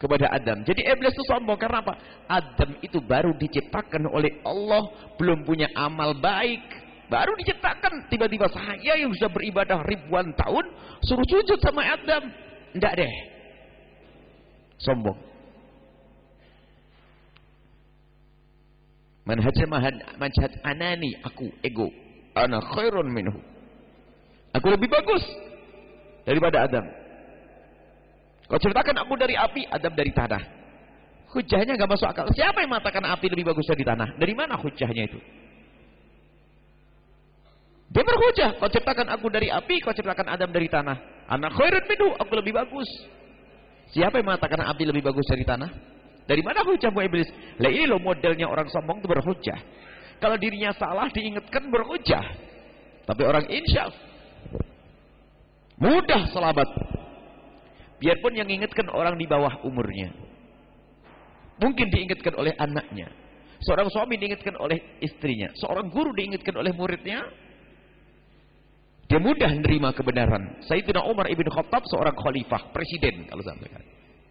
kepada Adam. Jadi iblis itu sombong karena apa? Adam itu baru diciptakan oleh Allah, belum punya amal baik, baru diciptakan. Tiba-tiba saya yang sudah beribadah ribuan tahun suruh sujud sama Adam. Enggak deh, sombong. Manhaj anani, aku ego. Ana khairun minhu. Aku lebih bagus daripada Adam. Kau ceritakan aku dari api, Adam dari tanah. Hujahnya gak masuk akal. Siapa yang mengatakan api lebih bagus dari tanah? Dari mana hujahnya itu? Dia berhujah. Kau ceritakan aku dari api, kau ceritakan Adam dari tanah. Ana khairun minhu, aku lebih bagus. Siapa yang mengatakan api lebih bagus dari tanah? Dari mana hujahmu iblis? Lah ini loh modelnya orang sombong itu berhujah. Kalau dirinya salah diingatkan berhujah. Tapi orang insyaf mudah selamat. Biarpun yang ingatkan orang di bawah umurnya. Mungkin diingatkan oleh anaknya. Seorang suami diingatkan oleh istrinya. Seorang guru diingatkan oleh muridnya. Dia mudah menerima kebenaran. Sayyidina Umar ibn Khattab seorang khalifah, presiden kalau sampaikan.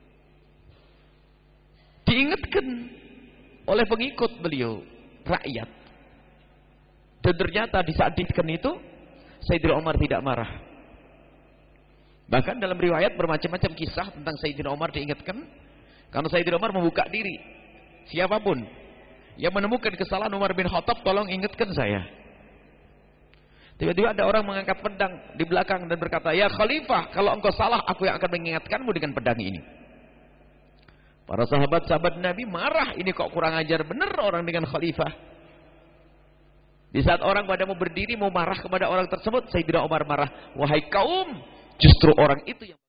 Diingatkan oleh pengikut beliau, rakyat. Dan ternyata di saat diingatkan itu, Sayyidina Umar tidak marah. Bahkan dalam riwayat bermacam-macam kisah tentang Sayyidina Umar diingatkan. Karena Sayyidina Umar membuka diri. Siapapun yang menemukan kesalahan Umar bin Khattab, tolong ingatkan saya. Tiba-tiba ada orang mengangkat pedang di belakang dan berkata, ya Khalifah, kalau engkau salah, aku yang akan mengingatkanmu dengan pedang ini. Para sahabat-sahabat Nabi marah, ini kok kurang ajar benar orang dengan Khalifah. Di saat orang pada mau berdiri, mau marah kepada orang tersebut, Sayyidina Umar marah, wahai kaum, justru orang itu yang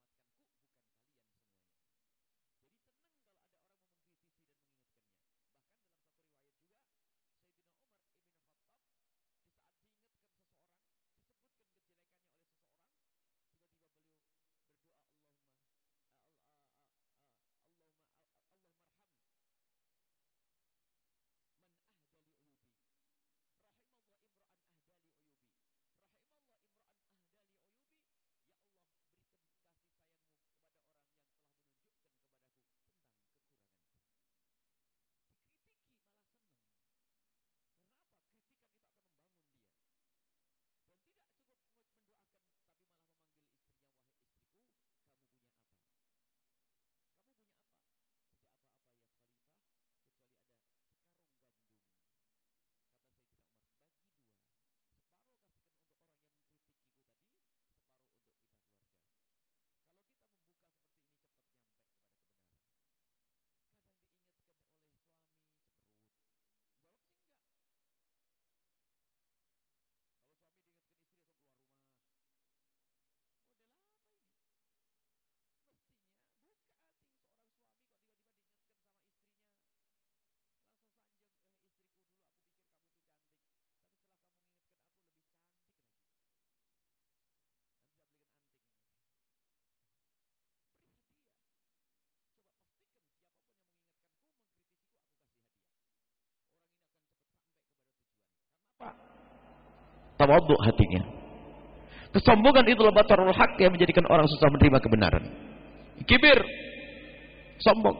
tawadhu hatinya. Kesombongan itulah batarul haq yang menjadikan orang susah menerima kebenaran. Kibir, sombong.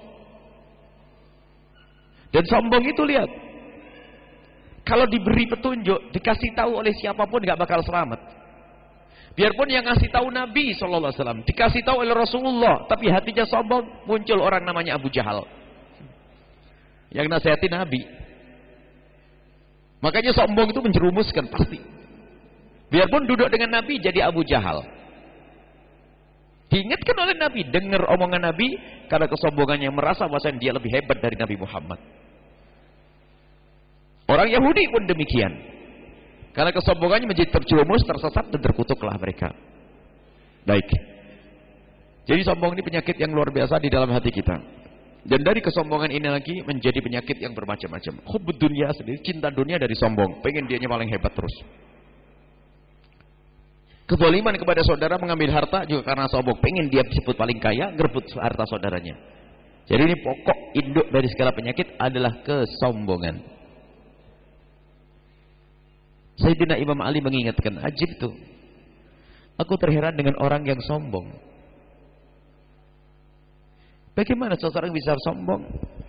Dan sombong itu lihat, kalau diberi petunjuk, dikasih tahu oleh siapapun nggak bakal selamat. Biarpun yang ngasih tahu Nabi SAW, dikasih tahu oleh Rasulullah, tapi hatinya sombong, muncul orang namanya Abu Jahal yang nasihati Nabi. Makanya sombong itu menjerumuskan pasti. Biarpun duduk dengan Nabi jadi Abu Jahal. Diingatkan oleh Nabi, dengar omongan Nabi, karena kesombongannya merasa bahwa dia lebih hebat dari Nabi Muhammad. Orang Yahudi pun demikian. Karena kesombongannya menjadi terjerumus, tersesat dan terkutuklah mereka. Baik. Jadi sombong ini penyakit yang luar biasa di dalam hati kita. Dan dari kesombongan ini lagi menjadi penyakit yang bermacam-macam. Hubbud dunia sendiri, cinta dunia dari sombong. Pengen dianya paling hebat terus. Kezaliman kepada saudara, mengambil harta juga karena sombong. Pengen dia disebut paling kaya, ngerebut harta saudaranya. Jadi ini pokok induk dari segala penyakit adalah kesombongan. Sayyidina Imam Ali mengingatkan, ajib tuh, aku terheran dengan orang yang sombong. Bagaimana seseorang bisa sombong?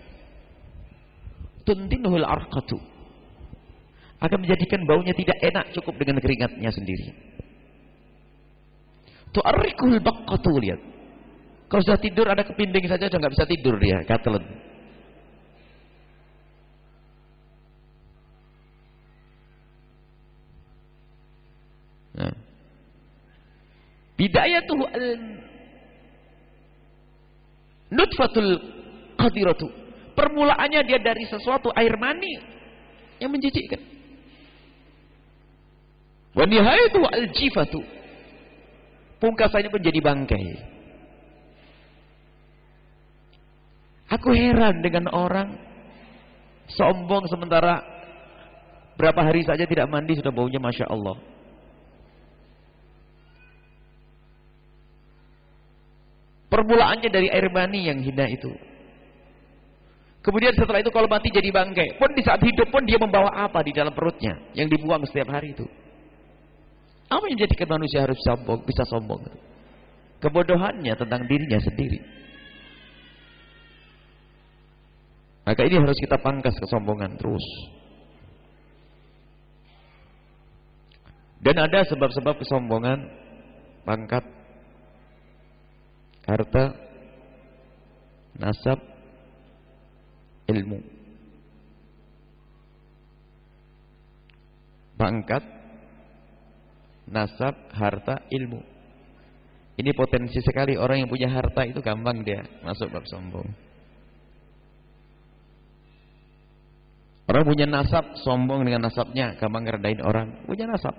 Tuntinuhul arqatu, akan menjadikan baunya tidak enak cukup dengan keringatnya sendiri. Tu'arrikuhul baqqatu, lihat. Kalau sudah tidur ada kepinding saja sudah nggak bisa tidur dia, katelet. Nah. Bidayatuhu nutfatul qadiratu. Permulaannya dia dari sesuatu air mani yang menjijikkan. Wa nihayatuhu al-jifatu. Pungkasannya pun jadi bangkai. Aku heran dengan orang sombong sementara berapa hari saja tidak mandi sudah baunya Masya Allah. Permulaannya dari air mani yang hina itu. Kemudian setelah itu kalau mati jadi bangkai. Pun di saat hidup pun dia membawa apa di dalam perutnya yang dibuang setiap hari itu. Apa yang menjadikan manusia harus sombong, bisa sombong? Kebodohannya tentang dirinya sendiri. Maka ini harus kita pangkas kesombongan terus. Dan ada sebab-sebab kesombongan, pangkat, harta, nasab, ilmu. Pangkat, nasab, harta, ilmu. Ini potensi sekali orang yang punya harta itu gampang dia masuk bab sombong. Orang punya nasab, sombong dengan nasabnya, gampang ngerendahin orang. Punya nasab.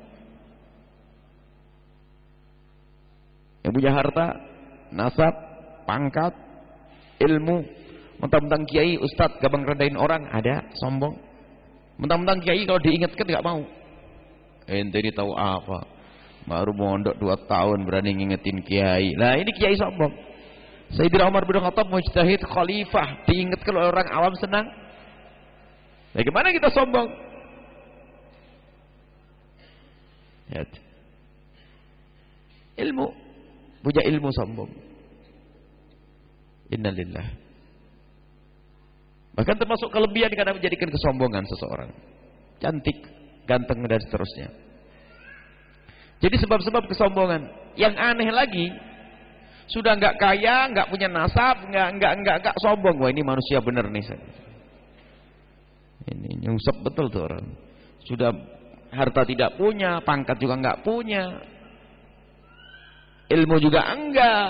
Yang punya harta, nasab, pangkat, ilmu, mentang-mentang kiai, ustadz, gampang rendahin orang, ada sombong. Mentang-mentang kiai kalau diingatkan nggak mau. Ente ini tahu apa? Baru mondok 2 tahun berani ngingetin kiai. Lah ini kiai sombong. Sayyidina Umar bin Khattab mujtahid khalifah, diingatkan oleh orang awam senang. Bagaimana kita sombong? Lihat. Ilmu, punya ilmu sombong. Innalillah. Bahkan termasuk kelebihan kadang menjadikan kesombongan seseorang. Cantik, ganteng dan seterusnya. Jadi sebab-sebab kesombongan. Yang aneh lagi, sudah enggak kaya, enggak punya nasab, enggak sombong. Wah, ini manusia benar nih. Ini nyungsep betul tuh orang. Sudah harta tidak punya, pangkat juga enggak punya. Ilmu juga enggak.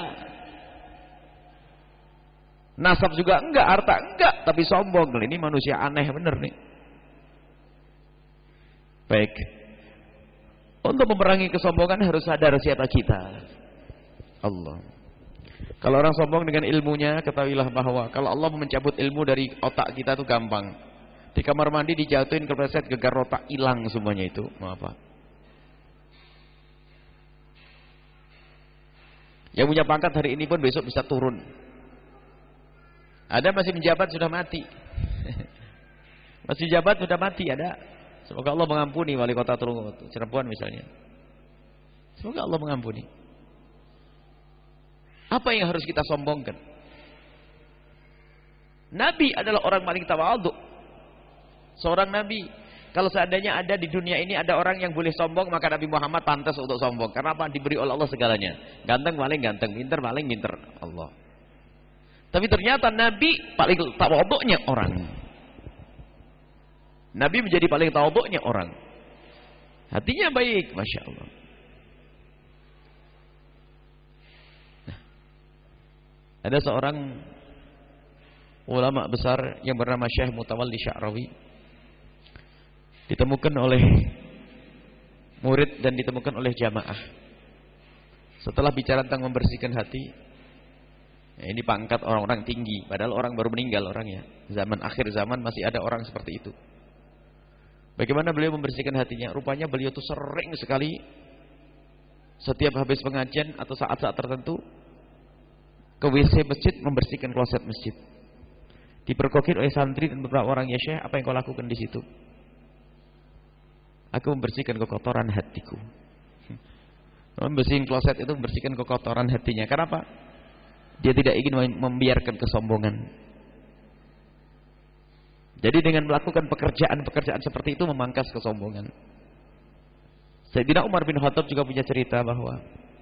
Nasab juga enggak, harta enggak, tapi sombong. Ini manusia aneh bener nih. Baik. Untuk memerangi kesombongan harus sadar siapa kita. Allah. Kalau orang sombong dengan ilmunya, ketahuilah bahwa kalau Allah mencabut ilmu dari otak kita itu gampang. Di kamar mandi dijatuhin kepleset gegar otak, hilang semuanya itu. Mau apa? Yang punya pangkat hari ini pun besok bisa turun. Ada masih menjabat sudah mati. Masih jabat sudah mati ada. Semoga Allah mengampuni wali kota Cirebon misalnya. Semoga Allah mengampuni. Apa yang harus kita sombongkan? Nabi adalah orang paling tawadhu. Seorang nabi. Kalau seandainya ada di dunia ini ada orang yang boleh sombong, maka Nabi Muhammad pantas untuk sombong. Karena apa? Diberi oleh Allah segalanya. Ganteng paling ganteng, pintar paling pintar. Allah. Tapi ternyata Nabi paling tawadhu'nya orang. Nabi menjadi paling tawadhu'nya orang. Hatinya baik, Masya Allah. Nah, ada seorang ulama besar yang bernama Syekh Mutawalli Sya'rawi. Ditemukan oleh murid dan ditemukan oleh jamaah. Setelah bicara tentang membersihkan hati, ini pangkat orang-orang tinggi, padahal orang baru meninggal orangnya. Zaman akhir zaman masih ada orang seperti itu. Bagaimana beliau membersihkan hatinya? Rupanya beliau itu sering sekali setiap habis pengajian atau saat-saat tertentu ke WC masjid membersihkan kloset masjid. Dipergokin oleh santri dan beberapa orang, ya Syekh, apa yang kau lakukan di situ? Aku membersihkan kekotoran hatiku. Membersihkan kloset itu membersihkan kekotoran hatinya. Kenapa? Dia tidak ingin membiarkan kesombongan. Jadi dengan melakukan pekerjaan-pekerjaan seperti itu memangkas kesombongan. Sayyidina Umar bin Khattab juga punya cerita bahwa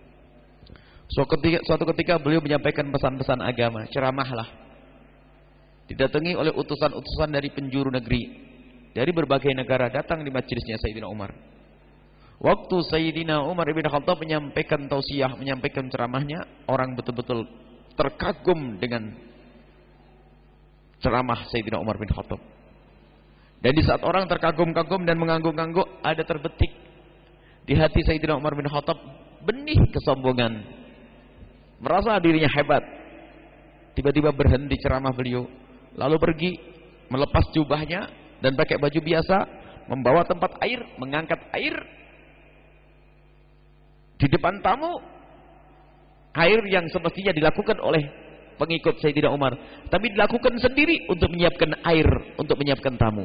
suatu ketika beliau menyampaikan pesan-pesan agama, ceramahlah. Didatangi oleh utusan-utusan dari penjuru negeri, dari berbagai negara datang di majelisnya Sayyidina Umar. Waktu Sayyidina Umar bin Khattab menyampaikan tausiah, menyampaikan ceramahnya, orang betul-betul terkagum dengan ceramah Sayyidina Umar bin Khattab. Dan di saat orang terkagum-kagum dan mengangguk-angguk, ada terbetik di hati Sayyidina Umar bin Khattab benih kesombongan. Merasa dirinya hebat. Tiba-tiba berhenti ceramah beliau, lalu pergi melepas jubahnya dan pakai baju biasa, membawa tempat air, mengangkat air di depan tamu. Air yang semestinya dilakukan oleh pengikut Sayyidina Umar, tapi dilakukan sendiri untuk menyiapkan air, untuk menyiapkan tamu.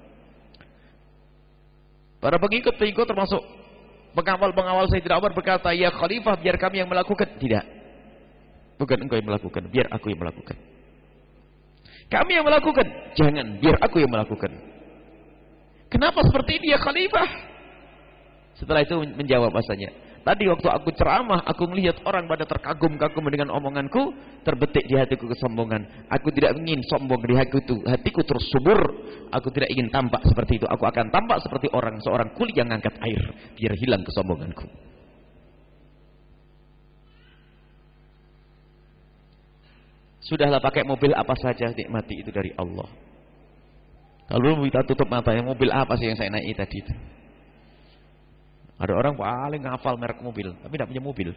Para pengikut-pengikut termasuk pengawal-pengawal Sayyidina Umar berkata, "Ya Khalifah, biar kami yang melakukan." Tidak. Bukan engkau yang melakukan, biar aku yang melakukan. Kami yang melakukan. Jangan, biar aku yang melakukan. Kenapa seperti ini ya Khalifah? Setelah itu menjawab bahasanya, tadi waktu aku ceramah, aku melihat orang pada terkagum-kagum dengan omonganku, terbetik di hatiku kesombongan. Aku tidak ingin sombong di hatiku terus subur. Aku tidak ingin tampak seperti itu. Aku akan tampak seperti seorang kuli yang angkat air, biar hilang kesombonganku. Sudahlah, pakai mobil apa saja, nikmati itu dari Allah. Kalau kita tutup matanya, mobil apa sih yang saya naiki tadi itu? Ada orang paling ngafal merek mobil, tapi tidak punya mobil.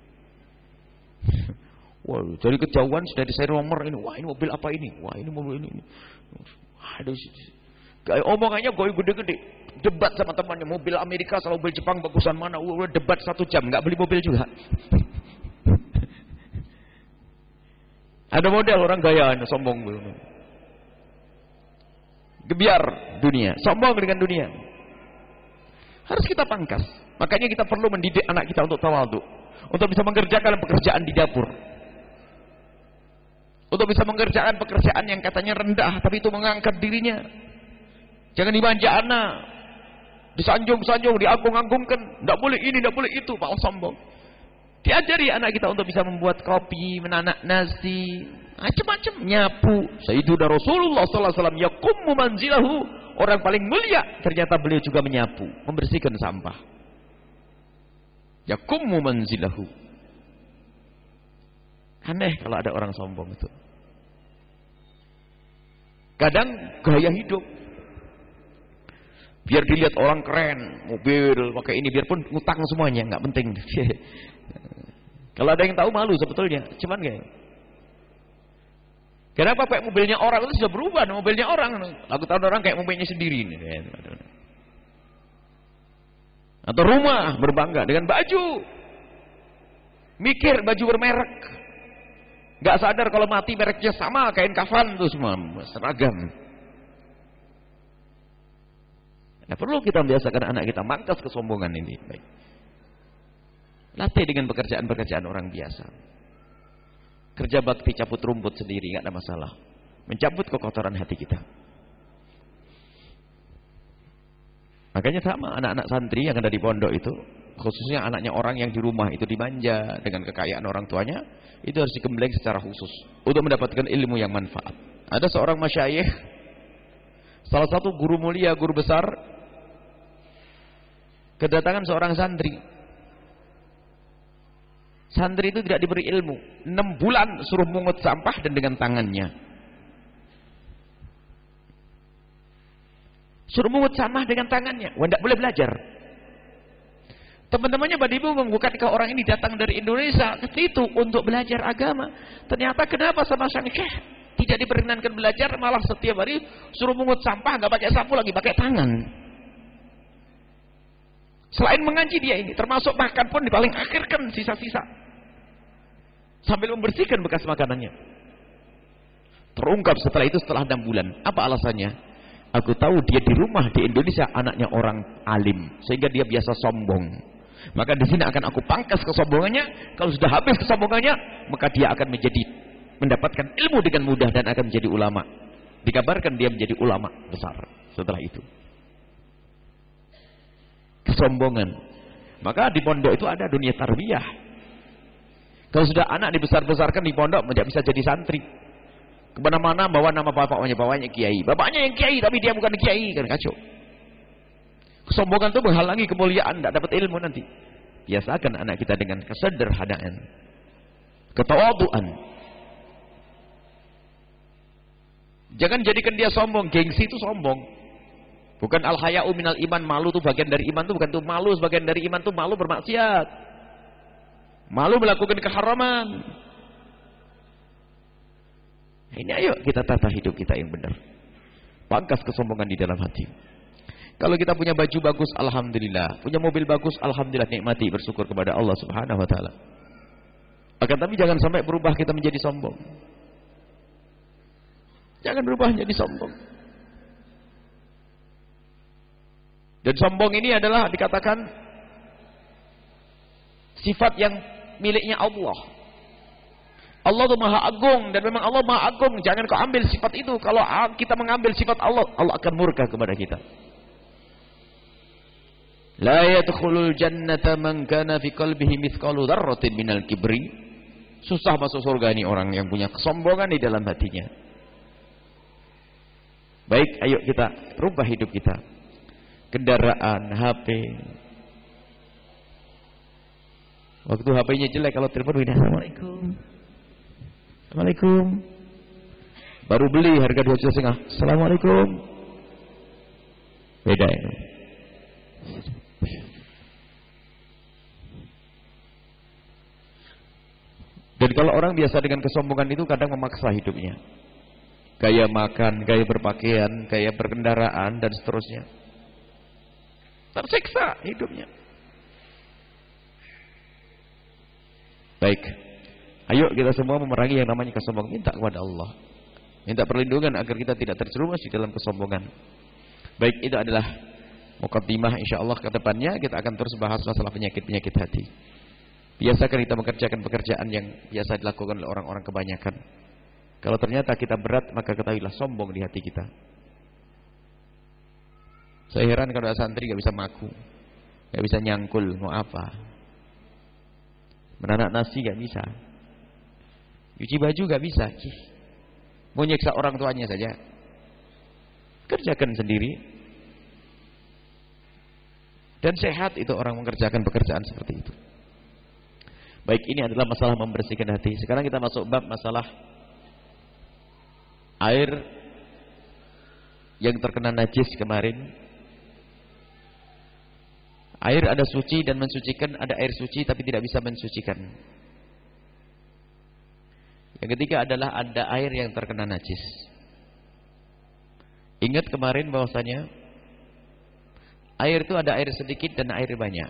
Wah, dari kejauhan sudah diseri nomor ini. Wah, ini mobil apa ini? Wah, ini mobil ini. Ada omongannya goy gede-gede. Debat sama temannya, mobil Amerika sama mobil Jepang bagusan mana? Wah, debat 1 jam, nggak beli mobil juga. Ada model orang gayaan, sombong. Gebiar dunia, sombong dengan dunia. Harus kita pangkas. Makanya kita perlu mendidik anak kita untuk tawadhu, untuk bisa mengerjakan pekerjaan di dapur, untuk bisa mengerjakan pekerjaan yang katanya rendah, tapi itu mengangkat dirinya. Jangan dimanja anak, disanjung-sanjung, diagung-agungkan. Tidak boleh ini, tidak boleh itu, malah sombong. Diajari anak kita untuk bisa membuat kopi, menanak nasi, macam-macam, nyapu. Sayyiduna Rasulullah sallallahu alaihi wasallam yaqumu manzilahu. Orang paling mulia ternyata beliau juga menyapu, membersihkan sampah. Yaqumu manzilahu. Aneh kalau ada orang sombong itu. Kadang gaya hidup, biar dilihat orang keren, mobil pakai ini, biarpun ngutang semuanya, nggak penting. Kalau ada yang tahu malu sebetulnya, cuman kayak. Kenapa kayak mobilnya orang itu sudah berubah, mobilnya orang. Aku tahu orang kayak mobilnya sendiri ini. Atau rumah berbangga dengan baju, mikir baju bermerek, nggak sadar kalau mati mereknya sama, kain kafan itu semua seragam. Nah, perlu kita membiasakan anak kita mangkas kesombongan ini. Baik. Latih dengan pekerjaan-pekerjaan orang biasa. Kerja bakti, cabut rumput sendiri, nggak ada masalah. Mencabut kekotoran hati kita. Makanya sama anak-anak santri yang ada di pondok itu, khususnya anaknya orang yang di rumah itu dimanja dengan kekayaan orang tuanya, itu harus digembleng secara khusus untuk mendapatkan ilmu yang manfaat. Ada seorang masyayikh, salah satu guru mulia, guru besar, kedatangan seorang santri. Santri itu tidak diberi ilmu. 6 bulan suruh mungut sampah dan dengan tangannya. Suruh mungut sampah dengan tangannya. Wah, tidak boleh belajar. Teman-temannya pada ibu bukankah orang ini datang dari Indonesia itu untuk belajar agama. Ternyata kenapa sama sang syekh tidak diperkenankan belajar, malah setiap hari suruh mungut sampah, nggak pakai sapu lagi, pakai tangan. Selain mengaji dia ini, termasuk makan pun di paling akhir kan sisa-sisa. Sambil membersihkan bekas makanannya. Terungkap setelah itu setelah 6 bulan. Apa alasannya? Aku tahu dia di rumah di Indonesia anaknya orang alim, sehingga dia biasa sombong. Maka di sini akan aku pangkas kesombongannya. Kalau sudah habis kesombongannya, maka dia akan mendapatkan ilmu dengan mudah dan akan menjadi ulama. Dikabarkan dia menjadi ulama besar setelah itu. Kesombongan. Maka di pondok itu ada dunia tarbiyah. Kalau sudah anak dibesar-besarkan di pondok, tidak bisa jadi santri. Kemana-mana bawa nama bapaknya kiai. Bapaknya yang kiai, tapi dia bukan kiai, kan kacau. Kesombongan itu menghalangi kemuliaan, tidak dapat ilmu nanti. Biasakan anak kita dengan kesederhanaan, ketawaduan. Jangan jadikan dia sombong. Gengsi itu sombong. Bukan al-haya'u minal iman. Malu itu bagian dari iman, itu bukan itu malu sebagian dari iman, itu malu bermaksiat. Malu melakukan keharaman. Ini ayo kita tata hidup kita yang benar. Pangkas kesombongan di dalam hati. Kalau kita punya baju bagus, alhamdulillah. Punya mobil bagus, alhamdulillah, nikmati, bersyukur kepada Allah Subhanahu wa taala. Akan tapi jangan sampai berubah kita menjadi sombong. Jangan berubah menjadi sombong. Dan sombong ini adalah dikatakan sifat yang miliknya Allah. Allah itu maha agung, dan memang Allah maha agung. Jangan kau ambil sifat itu. Kalau kita mengambil sifat Allah, Allah akan murka kepada kita. La yadkhulul jannata man kana fi qalbihi mithqalu dzarratin minal kibri. Susah masuk surga ini orang yang punya kesombongan di dalam hatinya. Baik, ayo kita rubah hidup kita. Kendaraan, HP. Waktu HP-nya jelek, kalau telepon udah Assalamualaikum. Assalamualaikum. Baru beli harga 2,5 juta. Assalamualaikum. Beda itu. Dan kalau orang biasa dengan kesombongan itu kadang memaksa hidupnya. Gaya makan, gaya berpakaian, gaya berkendaraan, dan seterusnya. Tersiksa hidupnya. Baik. Ayo kita semua memerangi yang namanya kesombongan. Minta kepada Allah. Minta perlindungan agar kita tidak terjerumus di dalam kesombongan. Baik, itu adalah muqaddimah, insyaallah ke depannya kita akan terus bahas masalah penyakit-penyakit hati. Biasakan kita mengerjakan pekerjaan yang biasa dilakukan oleh orang-orang kebanyakan. Kalau ternyata kita berat, maka ketahuilah sombong di hati kita. Saya heran kalau ada santri gak bisa maku, gak bisa nyangkul, mau apa? Menanak nasi gak bisa, cuci baju gak bisa, mau nyiksa orang tuanya saja. Kerjakan sendiri. Dan sehat itu orang mengerjakan pekerjaan seperti itu. Baik, ini adalah masalah membersihkan hati. Sekarang kita masuk bab masalah air yang terkena najis kemarin. Air ada suci dan mensucikan, ada air suci tapi tidak bisa mensucikan. Yang ketiga adalah ada air yang terkena najis. Ingat kemarin bahwasanya air itu ada air sedikit dan air banyak.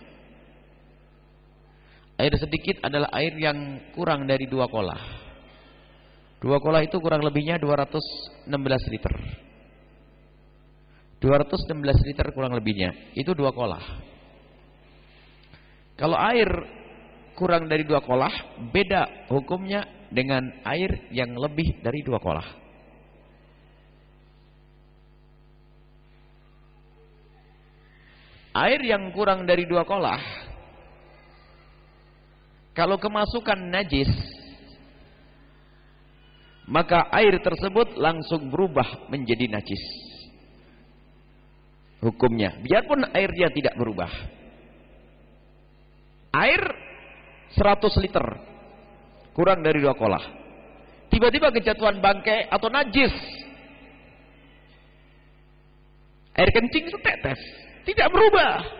Air sedikit adalah air yang kurang dari 2 kolah. 2 kolah itu kurang lebihnya 216 liter. 216 liter kurang lebihnya. Itu 2 kolah. Kalau air kurang dari 2 kolah, beda hukumnya dengan air yang lebih dari 2 kolah. Air yang kurang dari 2 kolah, kalau kemasukan najis, maka air tersebut langsung berubah menjadi najis. Hukumnya, biarpun airnya tidak berubah. Air 100 liter, kurang dari 2 kolah. Tiba-tiba kejatuhan bangkai atau najis. Air kencing setetes, tidak berubah.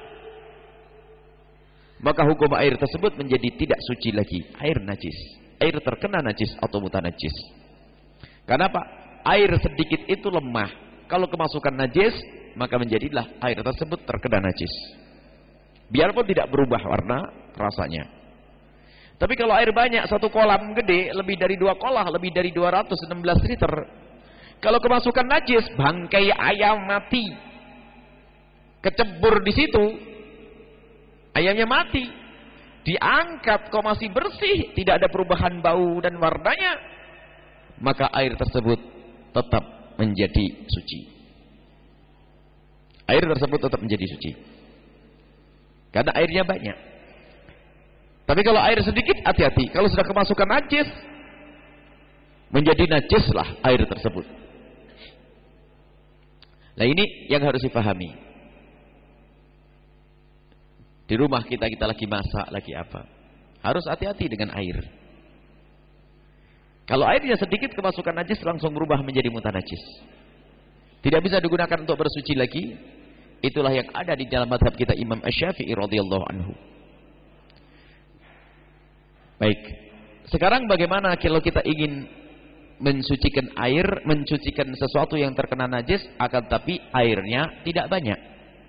Maka hukum air tersebut menjadi tidak suci lagi, air najis, air terkena najis atau mutanajis. Karena apa? Air sedikit itu lemah. Kalau kemasukan najis, maka menjadilah air tersebut terkena najis. Biarpun tidak berubah warna, rasanya. Tapi kalau air banyak, 1 kolam gede, lebih dari 2 kolah, lebih dari 216 liter. Kalau kemasukan najis, bangkai ayam mati, kecebur di situ, Ayamnya mati, diangkat kok masih bersih, tidak ada perubahan bau dan warnanya, maka air tersebut tetap menjadi suci. Air tersebut tetap menjadi suci. Karena airnya banyak. Tapi kalau air sedikit, hati-hati. Kalau sudah kemasukan najis, menjadi najislah air tersebut. Nah ini yang harus dipahami. Di rumah kita lagi masak, lagi apa. Harus hati-hati dengan air. Kalau airnya sedikit kemasukan najis langsung berubah menjadi mutanajis. Tidak bisa digunakan untuk bersuci lagi. Itulah yang ada di dalam mazhab kita Imam Asy-Syafi'i radhiyallahu anhu. Baik. Sekarang bagaimana kalau kita ingin mensucikan air, mensucikan sesuatu yang terkena najis, akan tapi airnya tidak banyak.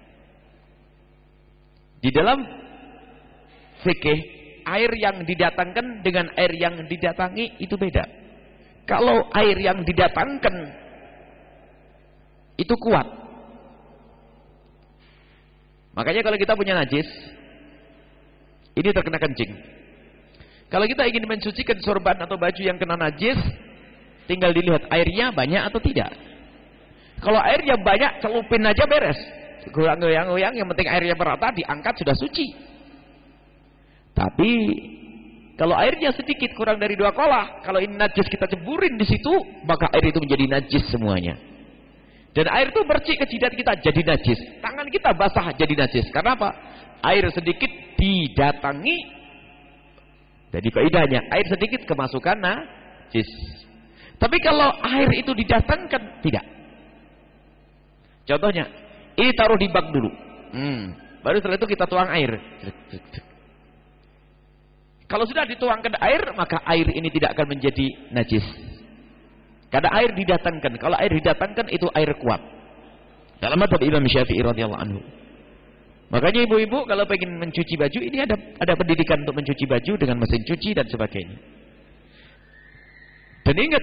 Di dalam fikih, air yang didatangkan dengan air yang didatangi itu beda. Kalau air yang didatangkan itu kuat, makanya kalau kita punya najis, ini terkena kencing. Kalau kita ingin mensucikan sorban atau baju yang kena najis, tinggal dilihat airnya banyak atau tidak. Kalau airnya banyak, celupin aja beres. Goyang-goyang, yang penting airnya merata, diangkat sudah suci. Tapi kalau airnya sedikit, kurang dari 2 kolah, kalau ini najis kita ceburin di situ, maka air itu menjadi najis semuanya. Dan air itu bercik ke jidat kita jadi najis, tangan kita basah jadi najis. Karena apa? Air sedikit didatangi. Jadi kaidahnya air sedikit kemasukan najis. Tapi kalau air itu didatangkan, tidak. Contohnya, ini taruh di bak dulu. Baru setelah itu kita tuang air. Kalau sudah dituangkan air, maka air ini tidak akan menjadi najis. Karena air didatangkan. Kalau air didatangkan itu air kuat. Dalam mazhab Imam Syafi'i radhiyallahu anhu. Makanya ibu-ibu kalau pengen mencuci baju, ini ada pendidikan untuk mencuci baju dengan mesin cuci dan sebagainya. Dan ingat,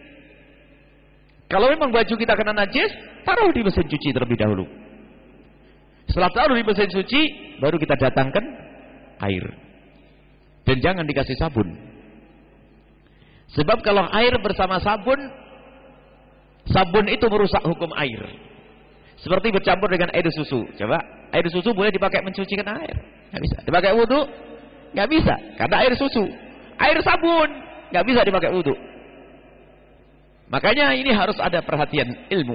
kalau memang baju kita kena najis, taruh di mesin cuci terlebih dahulu. Setelah taruh di mesin cuci, baru kita datangkan air. Dan jangan dikasih sabun. Sebab kalau air bersama sabun, sabun itu merusak hukum air. Seperti bercampur dengan air susu. Coba, air susu boleh dipakai mencucikan air? Nggak bisa. Dipakai wudu? Nggak bisa. Karena air susu. Air sabun? Nggak bisa dipakai wudu. Makanya ini harus ada perhatian ilmu.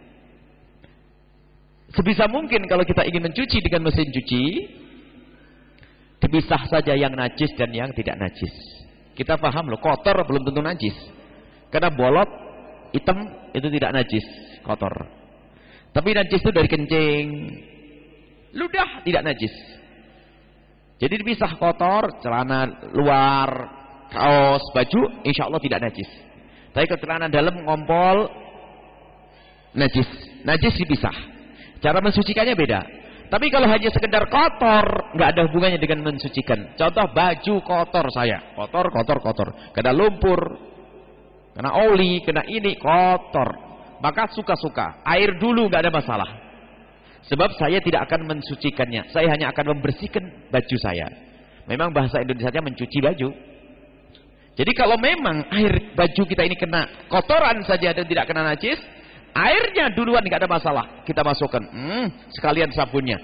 Sebisa mungkin kalau kita ingin mencuci dengan mesin cuci, dipisah saja yang najis dan yang tidak najis. Kita paham loh, kotor belum tentu najis. Karena bolot, hitam itu tidak najis, kotor. Tapi najis itu dari kencing, ludah tidak najis. Jadi dipisah kotor, celana luar, kaos, baju, insya Allah tidak najis. Tapi ke celana dalam ngompol, najis. Najis dipisah. Cara mensucikannya beda. Tapi kalau hanya sekedar kotor, nggak ada hubungannya dengan mensucikan. Contoh baju kotor saya, kotor. Kena lumpur, kena oli, kena ini, kotor. Maka suka-suka. Air dulu nggak ada masalah. Sebab saya tidak akan mensucikannya. Saya hanya akan membersihkan baju saya. Memang bahasa Indonesianya mencuci baju. Jadi kalau memang air baju kita ini kena kotoran saja dan tidak kena najis, airnya duluan nggak ada masalah. Kita masukkan, sekalian sabunnya,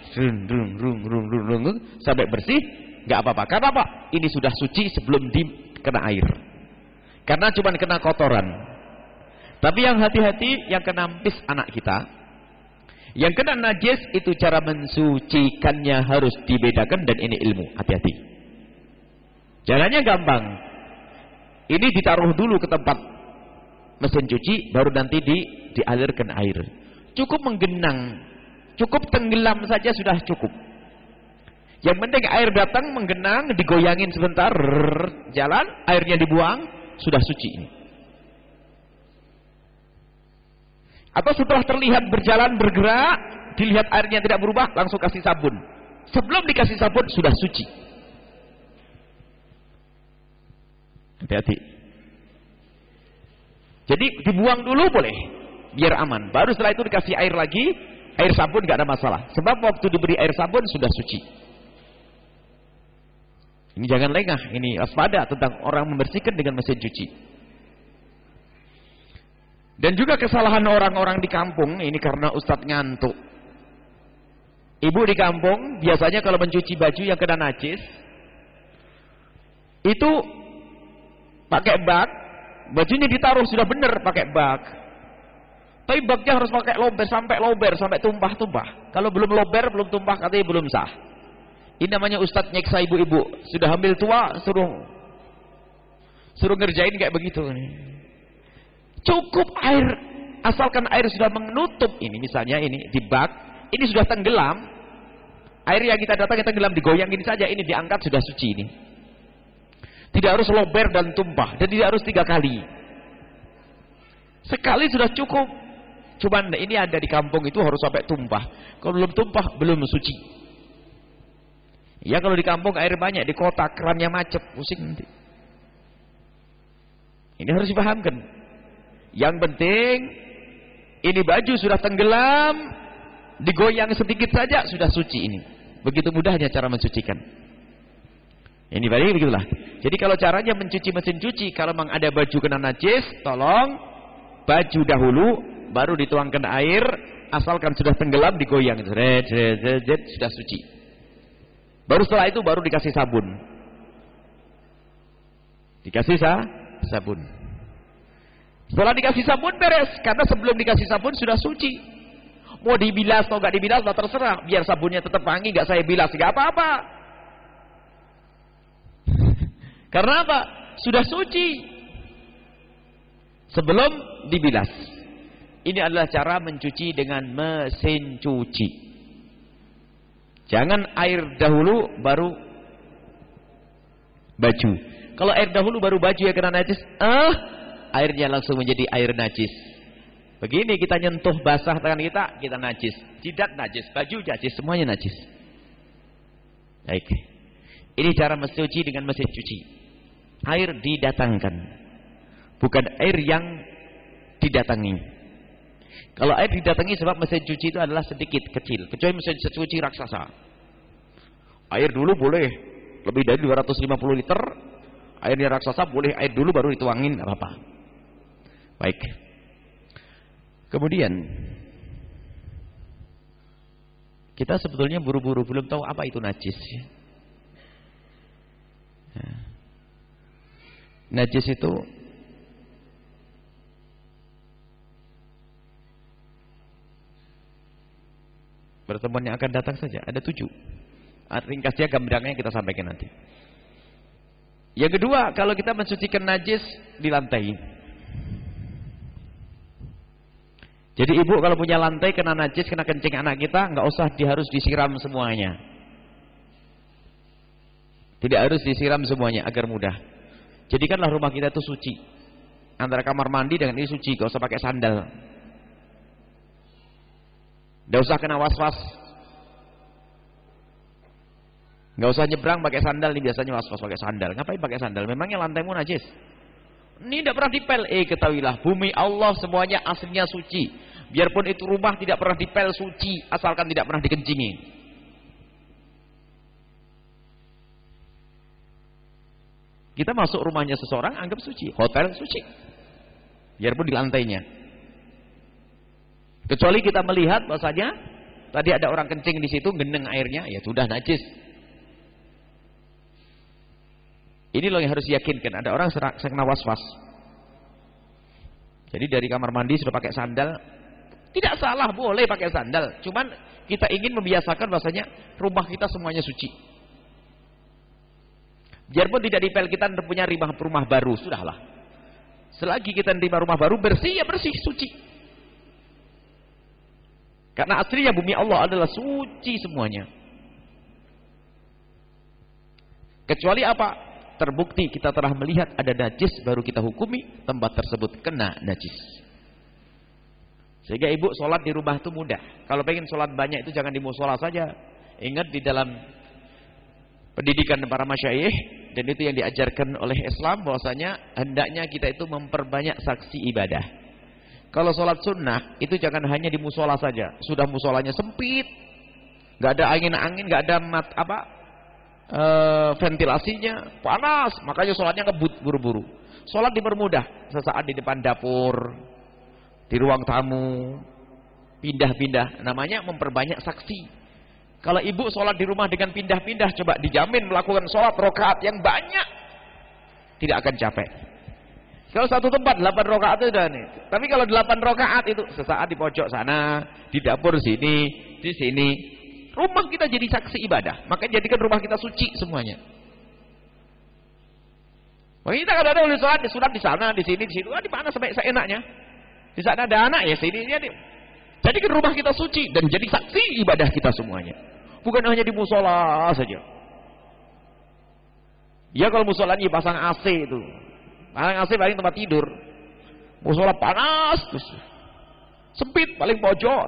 sampai bersih, nggak apa-apa. Karena apa? Ini sudah suci sebelum dikena air. Karena cuma kena kotoran. Tapi yang hati-hati, yang kena pis anak kita, yang kena najis itu cara mensucikannya harus dibedakan dan ini ilmu. Hati-hati. Jalannya gampang. Ini ditaruh dulu ke tempat mesin cuci, baru nanti dialirkan air. Cukup menggenang, cukup tenggelam saja sudah cukup. Yang penting air datang, menggenang, digoyangin sebentar, jalan, airnya dibuang, sudah suci ini. Atau setelah terlihat berjalan, bergerak, dilihat airnya tidak berubah, langsung kasih sabun. Sebelum dikasih sabun, sudah suci. Hati-hati. Jadi dibuang dulu boleh, biar aman. Baru setelah itu dikasih air lagi, air sabun gak ada masalah. Sebab waktu diberi air sabun sudah suci. Ini jangan lengah, ini waspada tentang orang membersihkan dengan mesin cuci. Dan juga kesalahan orang-orang di kampung ini karena ustadz ngantuk. Ibu di kampung biasanya kalau mencuci baju yang kena najis itu pakai bak, bajunya ditaruh sudah benar pakai bak. Tapi baknya harus pakai lober sampai tumpah-tumpah. Kalau belum lober, belum tumpah katanya belum sah. Ini namanya ustadz nyeksa ibu-ibu. Sudah hamil tua, suruh ngerjain kayak begitu. Cukup air, asalkan air sudah menutup ini, misalnya ini di bak, ini sudah tenggelam. Air yang kita datang kita tenggelam, digoyang ini saja, ini diangkat sudah suci ini. Tidak harus lober dan tumpah, dan tidak harus 3 kali. Sekali sudah cukup. Cuman ini ada di kampung itu harus sampai tumpah. Kalau belum tumpah, belum suci. Ya kalau di kampung air banyak, di kota kerannya macet, pusing nanti. Ini harus dipahamkan. Yang penting, ini baju sudah tenggelam, digoyang sedikit saja, sudah suci ini. Begitu mudahnya cara mensucikan. Ini begitulah. Jadi kalau caranya mencuci mesin cuci, kalau memang ada baju kena najis, tolong baju dahulu, baru dituangkan air, asalkan sudah tenggelam digoyang, sudah suci. Baru setelah itu baru dikasih sabun. Dikasih sabun. Setelah dikasih sabun beres, karena sebelum dikasih sabun sudah suci. Mau dibilas atau nggak dibilas, terserah. Biar sabunnya tetap wangi, nggak saya bilas, nggak apa-apa. Karena apa? Sudah suci. Sebelum dibilas. Ini adalah cara mencuci dengan mesin cuci. Jangan air dahulu baru baju. Kalau air dahulu baru baju yang kena najis, airnya langsung menjadi air najis. Begini kita nyentuh basah tangan kita najis. Jidat najis, baju najis, semuanya najis. Baik. Ini cara mencuci dengan mesin cuci. Air didatangkan, bukan air yang didatangi. Kalau air didatangi sebab mesin cuci itu adalah sedikit, kecil. Kecuali mesin cuci raksasa. Air dulu boleh lebih dari 250 liter. Airnya raksasa boleh air dulu baru dituangin, nggak apa-apa. Baik. Kemudian kita sebetulnya buru-buru belum tahu apa itu najis. Najis itu pertemuan yang akan datang saja. Ada 7. Ringkasnya gambarannya kita sampaikan nanti. Yang kedua, kalau kita mensucikan najis di lantai. Jadi ibu kalau punya lantai kena najis, kena kencing anak kita, nggak usah harus disiram semuanya. Tidak harus disiram semuanya agar mudah. Jadikanlah rumah kita itu suci. Antara kamar mandi dengan ini suci, nggak usah pakai sandal. Nggak usah kena was-was. Nggak usah nyebrang pakai sandal, ini biasanya was-was pakai sandal. Ngapain pakai sandal? Memangnya lantaimu najis? Ini tidak pernah dipel. Ketahuilah, bumi Allah semuanya aslinya suci. Biarpun itu rumah tidak pernah dipel, suci, asalkan tidak pernah dikencingi. Kita masuk rumahnya seseorang, anggap suci. Hotel suci. Biarpun di lantainya. Kecuali kita melihat bahasanya tadi ada orang kencing di situ, geneng airnya, ya sudah najis. Ini loh yang harus diyakinkan. Ada orang kena was-was. Jadi dari kamar mandi sudah pakai sandal. Tidak salah, boleh pakai sandal. Cuman kita ingin membiasakan bahasanya rumah kita semuanya suci. Biarpun tidak dipel, kita punya rumah baru, sudahlah. Selagi kita nerima rumah baru, bersih ya bersih, suci. Karena aslinya bumi Allah adalah suci semuanya. Kecuali apa? Terbukti kita telah melihat ada najis, baru kita hukumi tempat tersebut kena najis. Sehingga ibu sholat di rumah itu mudah. Kalau pengen sholat banyak itu jangan di musola saja. Ingat di dalam pendidikan para masyayikh, dan itu yang diajarkan oleh Islam, bahwasanya hendaknya kita itu memperbanyak saksi ibadah. Kalau sholat sunnah itu jangan hanya di musola saja. Sudah musolanya sempit, nggak ada angin-angin, nggak ada ventilasinya panas, makanya sholatnya ngebut buru-buru. Sholat dipermudah sesaat di depan dapur, di ruang tamu, pindah-pindah, namanya memperbanyak saksi. Kalau ibu sholat di rumah dengan pindah-pindah, coba dijamin melakukan sholat rakaat yang banyak, tidak akan capek. Kalau satu tempat 8 rakaat itu sudah nih. Tapi kalau 8 rakaat itu sesaat di pojok sana, di dapur sini, di sini, rumah kita jadi saksi ibadah. Makanya jadikan rumah kita suci semuanya. Makanya kita kadang-kadang boleh sholat di sana, di sini, di situ, di mana sampai seenaknya. Di sana ada anak ya, sini jadi. Jadikan rumah kita suci dan jadi saksi ibadah kita semuanya. Bukan hanya di musola saja. Ya kalau musolanya pasang AC itu. Pasang AC paling tempat tidur. Musola panas terus. Sempit paling pojok.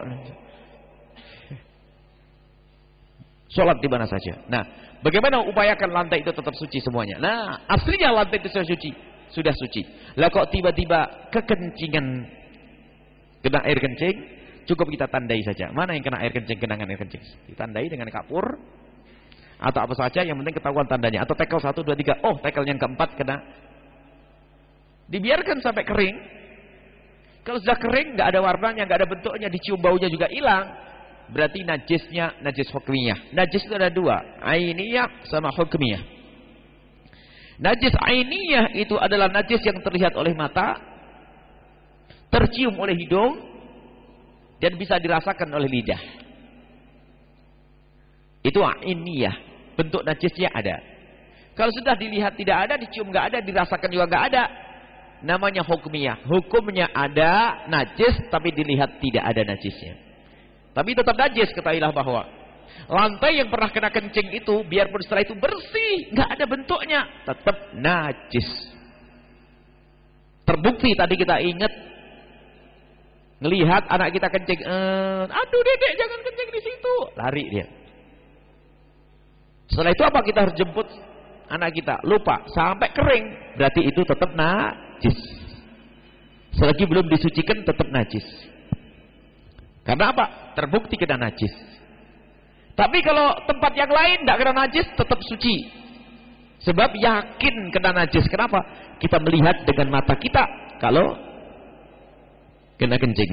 Sholat di mana saja. Nah, bagaimana upayakan lantai itu tetap suci semuanya? Nah, aslinya lantai itu sudah suci. Sudah suci. Lah kok tiba-tiba kekencingan kena air kencing? Cukup kita tandai saja. Mana yang kena air kencing, genangan air kencing. Ditandai dengan kapur. Atau apa saja, yang penting ketahuan tandanya. Atau tekel 1, 2, 3. Oh, tekel yang keempat kena. Dibiarkan sampai kering. Kalau sudah kering, nggak ada warnanya, nggak ada bentuknya, dicium baunya juga hilang. Berarti najisnya, najis hukmiyah. Najis itu ada 2. Ainiyah sama hukmiyah. Najis ainiyah itu adalah najis yang terlihat oleh mata. Tercium oleh hidung. Dan bisa dirasakan oleh lidah. Itu ainiyah. Bentuk najisnya ada. Kalau sudah dilihat tidak ada, dicium nggak ada, dirasakan juga nggak ada, namanya hukmiyah. Hukumnya ada najis, tapi dilihat tidak ada najisnya. Tapi tetap najis, ketahuilah bahwa lantai yang pernah kena kencing itu, biarpun setelah itu bersih, nggak ada bentuknya, tetap najis. Terbukti tadi kita ingat. Ngelihat anak kita kencing, aduh dedek jangan kencing di situ, lari dia. Setelah itu apa? Kita harus jemput anak kita, lupa sampai kering, berarti itu tetap najis. Selagi belum disucikan tetap najis. Karena apa? Terbukti kena najis. Tapi kalau tempat yang lain tidak kena najis, tetap suci. Sebab yakin kena najis. Kenapa? Kita melihat dengan mata kita kalau kena kencing.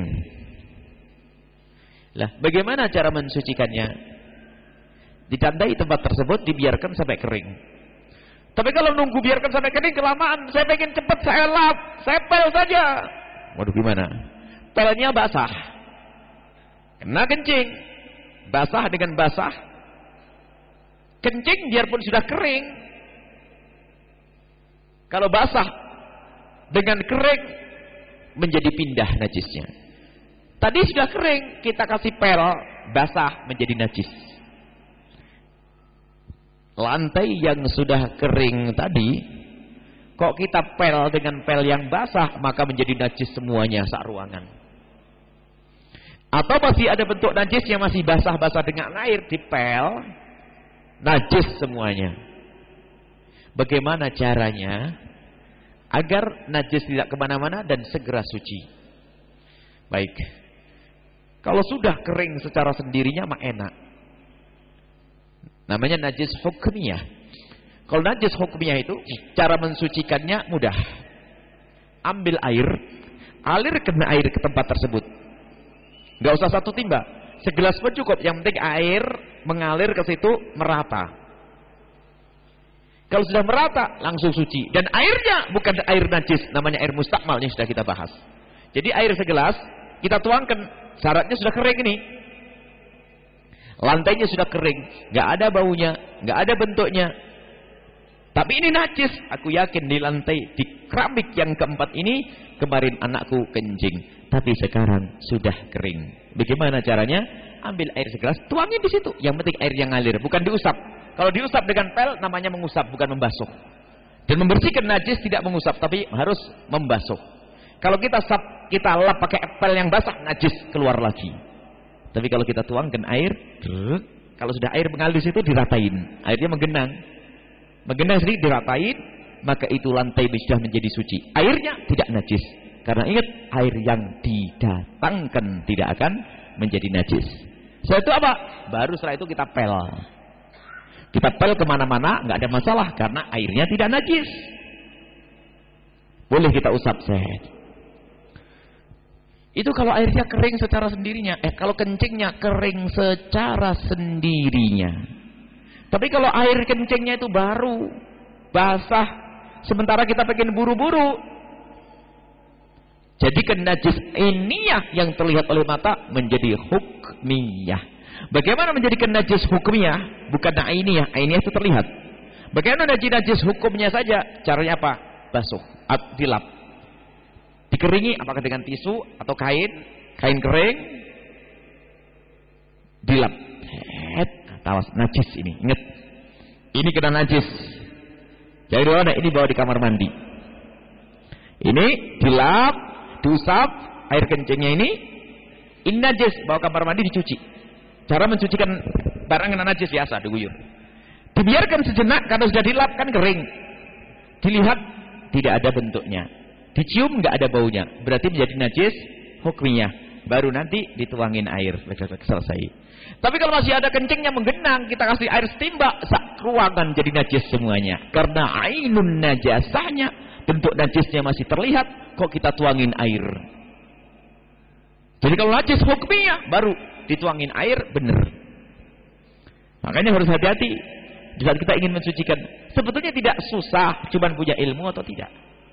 Lah, bagaimana cara mensucikannya? Ditandai tempat tersebut, dibiarkan sampai kering. Tapi kalau nunggu biarkan sampai kering kelamaan, saya pengen cepat, saya lap, saya pel saja. Waduh, gimana? Pelnya basah. Kena kencing. Basah dengan basah. Kencing biarpun sudah kering. Kalau basah dengan kering, menjadi pindah najisnya. Tadi sudah kering, kita kasih pel, basah menjadi najis. Lantai yang sudah kering tadi, kok kita pel dengan pel yang basah, maka menjadi najis semuanya sak ruangan. Atau masih ada bentuk najis yang masih basah-basah dengan air, dipel, najis semuanya. Bagaimana caranya? Agar najis tidak kemana-mana dan segera suci. Baik. Kalau sudah kering secara sendirinya mah enak. Namanya najis hukmiyah. Kalau najis hukmiyah itu cara mensucikannya mudah. Ambil air, alirkan air ke tempat tersebut. Gak usah satu timba, segelas pun cukup. Yang penting air mengalir ke situ merata. Kalau sudah merata, langsung suci. Dan airnya bukan air najis, namanya air mustakmal yang sudah kita bahas. Jadi air segelas, kita tuangkan, syaratnya sudah kering ini. Lantainya sudah kering, nggak ada baunya, nggak ada bentuknya. Tapi ini najis, aku yakin di lantai, di keramik yang keempat ini, kemarin anakku kencing. Tapi sekarang sudah kering. Bagaimana caranya? Ambil air segelas, tuangin di situ. Yang penting air yang ngalir, bukan diusap. Kalau diusap dengan pel namanya mengusap, bukan membasuh. Dan membersihkan najis tidak mengusap, tapi harus membasuh. Kalau kita lap pakai pel yang basah, najis keluar lagi. Tapi kalau kita tuangkan air, kalau sudah air mengalir di situ diratain, airnya menggenang. Menggenang sedikit diratain, maka itu lantai sudah menjadi suci. Airnya tidak najis. Karena ingat, air yang didatangkan tidak akan menjadi najis. Setelah itu apa? Baru setelah itu kita pel. Kita pel kemana-mana, nggak ada masalah karena airnya tidak najis. Boleh kita usap set. Itu kalau airnya kering secara sendirinya. Kalau kencingnya kering secara sendirinya. Tapi kalau air kencingnya itu baru basah, sementara kita pengen buru-buru, jadikan najis ainiyah yang terlihat oleh mata menjadi hukmiyah. Bagaimana menjadikan najis hukmiyah? Bukan ainiyah. Ainiyah itu terlihat. Bagaimana najis hukumnya saja? Caranya apa? Basuh, dilap, dikeringi, apakah dengan tisu atau kain kering, dilap. Tawas najis ini, ingat, ini kena najis. Jadi mana? Ini bawa di kamar mandi. Ini dilap, diusap, air kencingnya ini najis, bawa kamar mandi dicuci. Cara mencucikan barang kena najis biasa, diguyur. Dibiarkan sejenak karena sudah dilap kan kering. Dilihat tidak ada bentuknya. Dicium nggak ada baunya. Berarti menjadi najis hukmiyah. Baru nanti dituangin air. Selesai. Tapi kalau masih ada kencingnya menggenang, kita kasih air setimbak, sak ruangan jadi najis semuanya. Karena ainun najasahnya, bentuk najisnya masih terlihat, kok kita tuangin air. Jadi kalau najis hukmiyah, baru dituangin air, benar. Makanya harus hati-hati di saat kita ingin mensucikan. Sebetulnya tidak susah, cuman punya ilmu atau tidak.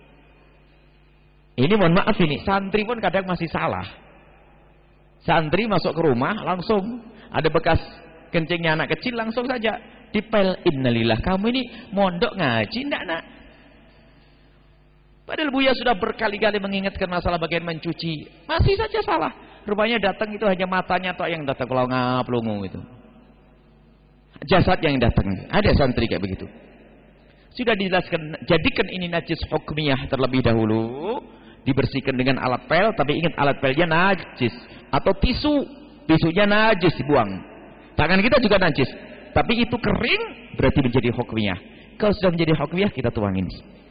Ini mohon maaf ini, santri pun kadang masih salah. Santri masuk ke rumah, langsung ada bekas kencingnya anak kecil, langsung saja dipel. Innalillah, kamu ini mondok ngaji enggak nak? Padahal Buya sudah berkali-kali mengingatkan masalah bagian mencuci, masih saja salah. Rupanya datang itu hanya matanya atau yang datang kalau ngap-lungu itu. Jasad yang datang. Ada santri kayak begitu. Sudah dijelaskan, jadikan ini najis hukmiyah terlebih dahulu, dibersihkan dengan alat pel, tapi ingat alat pelnya najis. Atau tisunya najis dibuang. Tangan kita juga najis, tapi itu kering berarti menjadi hukmiyah. Kalau sudah menjadi hukmiyah, kita tuangin.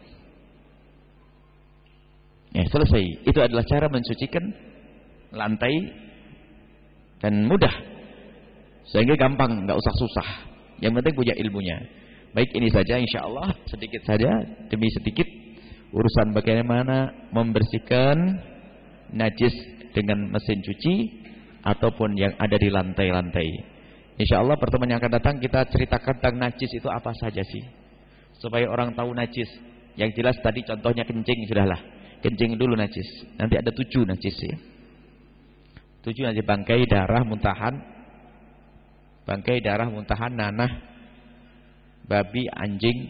Ya, selesai. Itu adalah cara mensucikan lantai dan mudah. Sehingga gampang, nggak usah susah. Yang penting punya ilmunya. Baik, ini saja insyaallah, sedikit saja demi sedikit urusan bagaimana membersihkan najis dengan mesin cuci ataupun yang ada di lantai-lantai. Insyaallah pertemuan yang akan datang kita ceritakan tentang najis itu apa saja sih, supaya orang tahu najis. Yang jelas tadi contohnya kencing, sudahlah, kencing dulu najis. Nanti ada 7 najis ya. 7 najis: bangkai, darah, muntahan, bangkai, darah, muntahan, nanah, babi, anjing,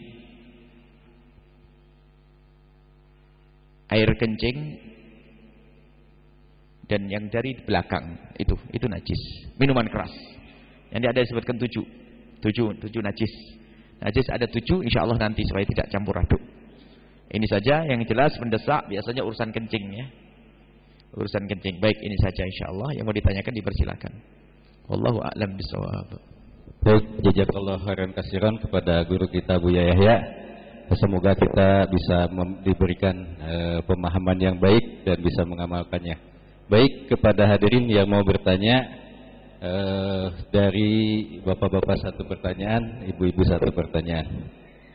air kencing, dan yang dari belakang itu najis. Minuman keras. Yang ada disebutkan 7 najis. Najis ada 7, insyaallah nanti supaya tidak campur aduk. Ini saja yang jelas mendesak biasanya urusan kencing ya. Urusan kencing. Baik, ini saja insyaallah. Yang mau ditanyakan dipersilakan. Wallahu a'lam bishawab. Baik, jazakallahu khairan katsiran kepada guru kita Buya Yahya. Semoga kita bisa diberikan pemahaman yang baik dan bisa mengamalkannya. Baik, kepada hadirin yang mau bertanya, dari bapak-bapak 1 pertanyaan, ibu-ibu 1 pertanyaan.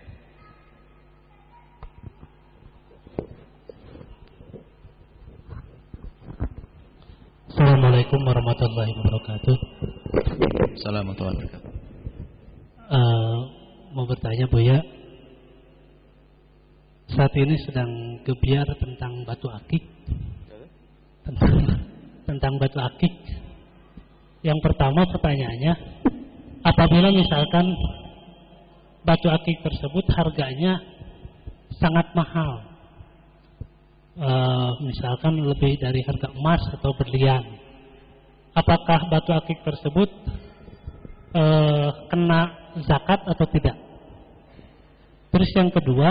Assalamualaikum warahmatullahi wabarakatuh. Assalamualaikum warahmatullahi wabarakatuh. Mau bertanya Buya, saat ini sedang gebiar tentang batu akik, tentang batu akik. Yang pertama pertanyaannya, apabila misalkan batu akik tersebut harganya sangat mahal, misalkan lebih dari harga emas atau berlian, apakah batu akik tersebut kena zakat atau tidak? Terus yang kedua,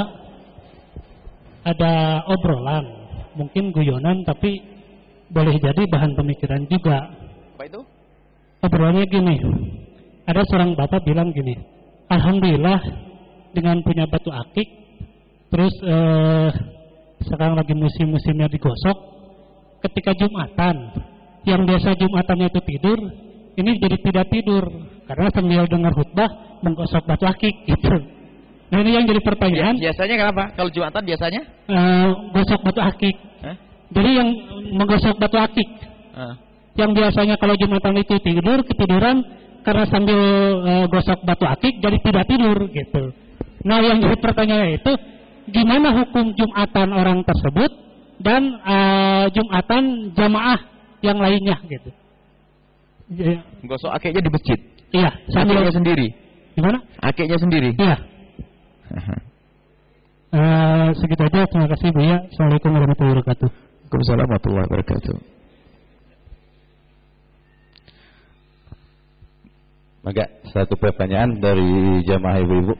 ada obrolan, mungkin guyonan tapi boleh jadi bahan pemikiran juga. Apa itu? Obrolannya gini, ada seorang bapak bilang gini, alhamdulillah dengan punya batu akik, terus sekarang lagi musim-musimnya digosok, ketika Jumatan, yang biasa Jumatannya itu tidur, ini jadi tidak tidur. karena sambil dengar khutbah menggosok batu akik gitu. Nah ini yang jadi pertanyaan. Biasanya kenapa? Kalau Jumatan biasanya? Gosok batu akik. Jadi yang menggosok batu akik. Yang biasanya kalau Jumatan itu ketiduran karena sambil gosok batu akik jadi tidak tidur gitu. Nah yang jadi pertanyaan itu gimana hukum Jumatan orang tersebut dan Jumatan jamaah yang lainnya gitu. Gosok akiknya di masjid. Iya, akiknya sendiri. Gimana? Akiknya sendiri. Iya. Segitu aja, terima kasih Bu ya. Assalamualaikum warahmatullahi wabarakatuh. Waalaikumsalam warahmatullahi wabarakatuh. Maka satu pertanyaan dari jamaah ibu-ibu.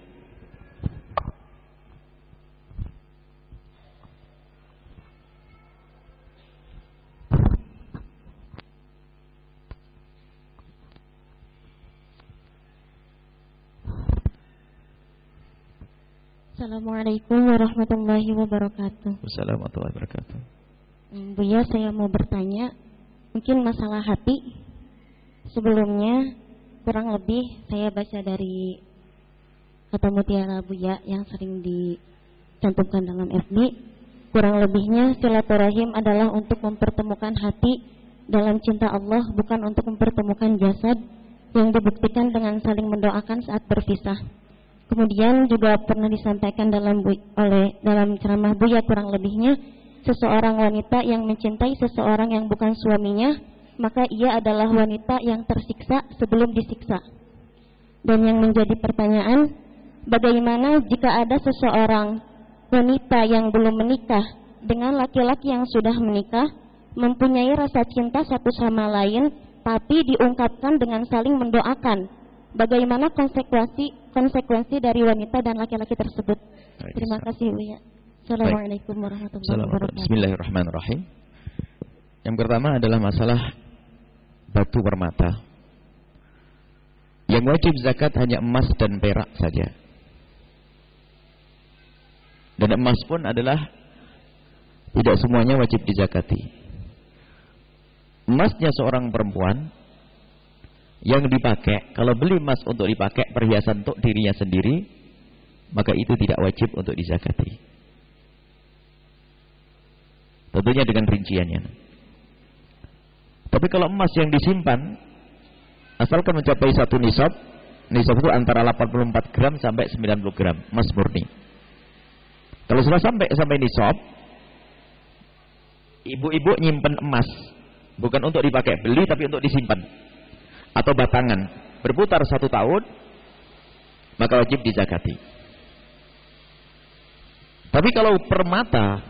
Assalamualaikum warahmatullahi wabarakatuh. Assalamualaikum warahmatullahi wabarakatuh. Buya, saya mau bertanya, mungkin masalah hati. Sebelumnya kurang lebih saya baca dari kata mutiara Buya yang sering dicantumkan dalam FB. Kurang lebihnya silaturahim adalah untuk mempertemukan hati dalam cinta Allah, bukan untuk mempertemukan jasad, yang dibuktikan dengan saling mendoakan saat berpisah. Kemudian juga pernah disampaikan dalam ceramah Buya, kurang lebihnya seseorang wanita yang mencintai seseorang yang bukan suaminya, maka ia adalah wanita yang tersiksa sebelum disiksa. Dan yang menjadi pertanyaan, bagaimana jika ada seseorang wanita yang belum menikah dengan laki-laki yang sudah menikah, mempunyai rasa cinta satu sama lain, tapi diungkapkan dengan saling mendoakan? Bagaimana konsekuensi dari wanita dan laki-laki tersebut? Terima kasih Buya. Assalamualaikum warahmatullahi wabarakatuh. Bismillahirrahmanirrahim. Yang pertama adalah masalah batu permata. Yang wajib zakat hanya emas dan perak saja. Dan emas pun adalah tidak semuanya wajib dizakati. Emasnya seorang perempuan yang dipakai, kalau beli emas untuk dipakai perhiasan untuk dirinya sendiri, maka itu tidak wajib untuk dizakati. Tentunya dengan rinciannya. Tapi kalau emas yang disimpan, asalkan mencapai satu nisab itu antara 84 gram sampai 90 gram emas murni. Kalau sudah sampai nisab, ibu-ibu nyimpen emas, bukan untuk dipakai beli tapi untuk disimpan atau batangan, berputar 1 tahun, maka wajib dizakati. Tapi kalau permata,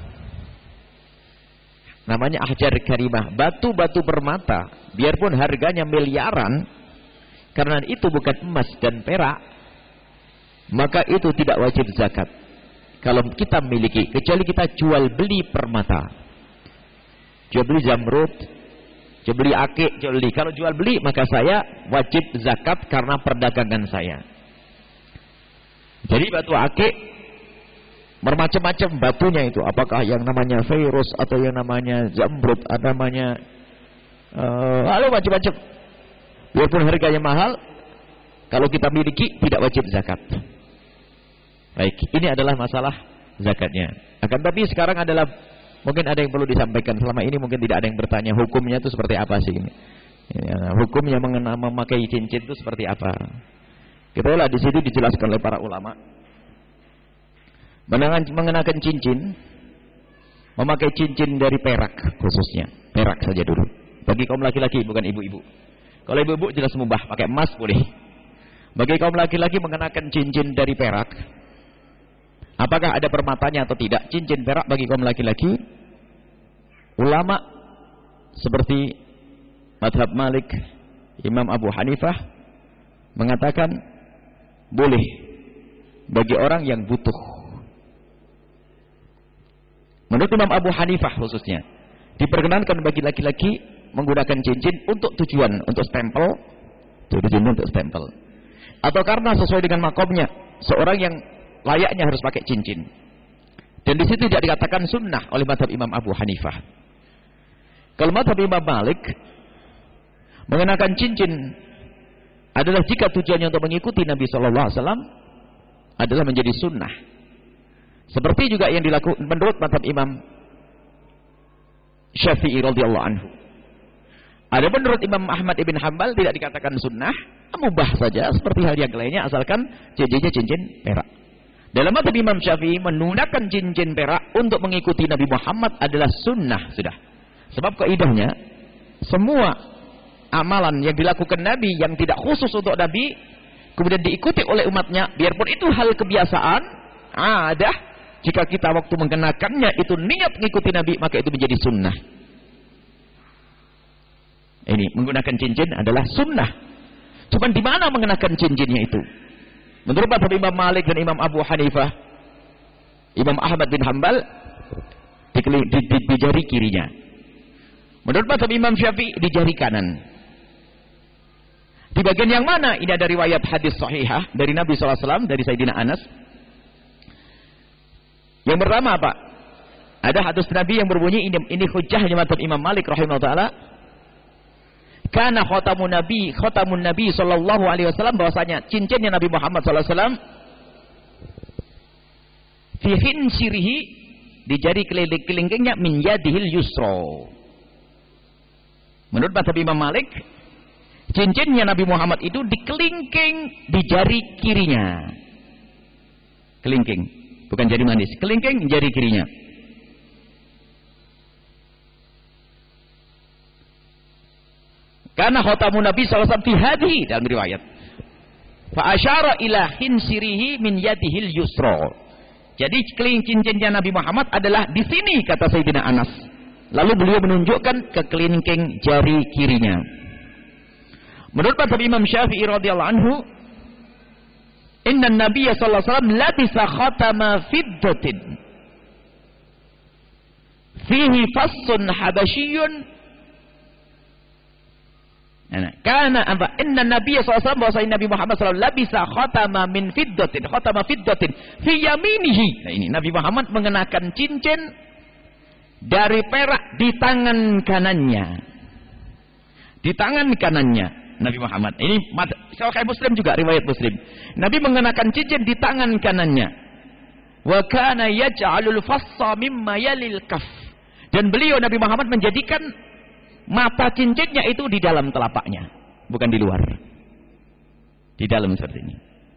namanya ahjar karimah, batu-batu permata, biarpun harganya miliaran, karena itu bukan emas dan perak, maka itu tidak wajib zakat. Kalau kita miliki, kecuali kita jual beli permata, jual beli zamrud, jual beli akik, jual beli. Kalau jual beli, maka saya wajib zakat karena perdagangan saya. Jadi batu akik bermacam-macam batunya itu. Apakah yang namanya virus atau yang namanya zamrud, ada namanya macam-macam. Biarpun harganya mahal, kalau kita miliki tidak wajib zakat. Baik, ini adalah masalah zakatnya. Akan tapi sekarang adalah mungkin ada yang perlu disampaikan. Selama ini mungkin tidak ada yang bertanya hukumnya itu seperti apa sih ini. Ya, hukumnya memakai cincin itu seperti apa. Kitalah di situ dijelaskan oleh para ulama. Mengenakan cincin, memakai cincin dari perak khususnya. Perak saja dulu. Bagi kaum laki-laki, bukan ibu-ibu. Kalau ibu-ibu jelas mubah, pakai emas boleh. Bagi kaum laki-laki mengenakan cincin dari perak, apakah ada permatanya atau tidak? Cincin perak bagi kaum laki-laki, ulama seperti mazhab Malik, Imam Abu Hanifah mengatakan boleh bagi orang yang butuh. Menurut Imam Abu Hanifah khususnya, diperkenankan bagi laki-laki menggunakan cincin untuk tujuan, untuk stempel, tujuan untuk stempel, atau karena sesuai dengan makomnya, seorang yang layaknya harus pakai cincin. Dan di situ tidak dikatakan sunnah oleh mazhab Imam Abu Hanifah. Kalau mazhab Imam Malik mengenakan cincin adalah jika tujuannya untuk mengikuti Nabi Shallallahu Alaihi Wasallam adalah menjadi sunnah. Seperti juga yang dilakukan menurut mazhab Imam Syafi'i radhiyallahu anhu. Ada menurut Imam Ahmad ibn Hanbal tidak dikatakan sunnah, mubah saja seperti hal yang lainnya asalkan cincinnya cincin perak. Dalam mazhab Imam Syafi'i menggunakan cincin perak untuk mengikuti Nabi Muhammad adalah sunnah sudah. Sebab kaidahnya semua amalan yang dilakukan Nabi yang tidak khusus untuk Nabi kemudian diikuti oleh umatnya, biarpun itu hal kebiasaan, adah, jika kita waktu mengenakannya itu niat mengikuti Nabi, maka itu menjadi sunnah. Ini menggunakan cincin adalah sunnah. Cuman di mana mengenakan cincinnya itu? Menurut mazhab Imam Malik dan Imam Abu Hanifah, Imam Ahmad bin Hanbal di jari kirinya. Menurut mazhab Imam Syafi'i di jari kanan. Di bagian yang mana? Ini ada riwayat hadis sahihah dari Nabi SAW dari Sayyidina Anas. Yang pertama apa? Ada hadis Nabi yang berbunyi ini hujjahnya mazhab Imam Malik rahimahullah taala. Karena khatamun Nabi sallallahu alaihi wasallam, bahwasanya cincinnya Nabi Muhammad sallallahu alaihi wasallam fi khinsirihi, di jari kelingkingnya, min yadihil yusra. Menurut mazhab Imam Malik, cincinnya Nabi Muhammad itu dikelingking di jari kirinya. Kelingking, bukan jari manis. Kelingking jari kirinya. Karena khatamun Nabi SAW fi hadhihi, dalam riwayat. Fa asyara ila khinsirihi min yadihil yusra. Jadi cincinnya Nabi Muhammad adalah di sini, kata Sayyidina Anas. Lalu beliau menunjukkan ke kelingking jari kirinya. Menurut mazhab Imam Syafi'i radhiyallahu anhu, inna Nabiy sallallahu alaihi wasallam labisa khatama fiddatin fihi fassun habasyiyyun. Karena apa? Inna Nabiy sallallahu alaihi wasallam, bahwasanya Nabi Muhammad sallallahu alaihi wasallam labisa khatama min fiddatin, khatama fiddatin fi yaminihi. Nah, ini Nabi Muhammad mengenakan cincin dari perak di tangan kanannya. Di tangan kanannya Nabi Muhammad. Ini Sahih Muslim juga, riwayat Muslim. Nabi mengenakan cincin di tangan kanannya. Wa kana yaj'alul fassa mimma yalil kaf. Dan beliau Nabi Muhammad menjadikan mata cincinnya itu di dalam telapaknya, bukan di luar. Di dalam seperti ini.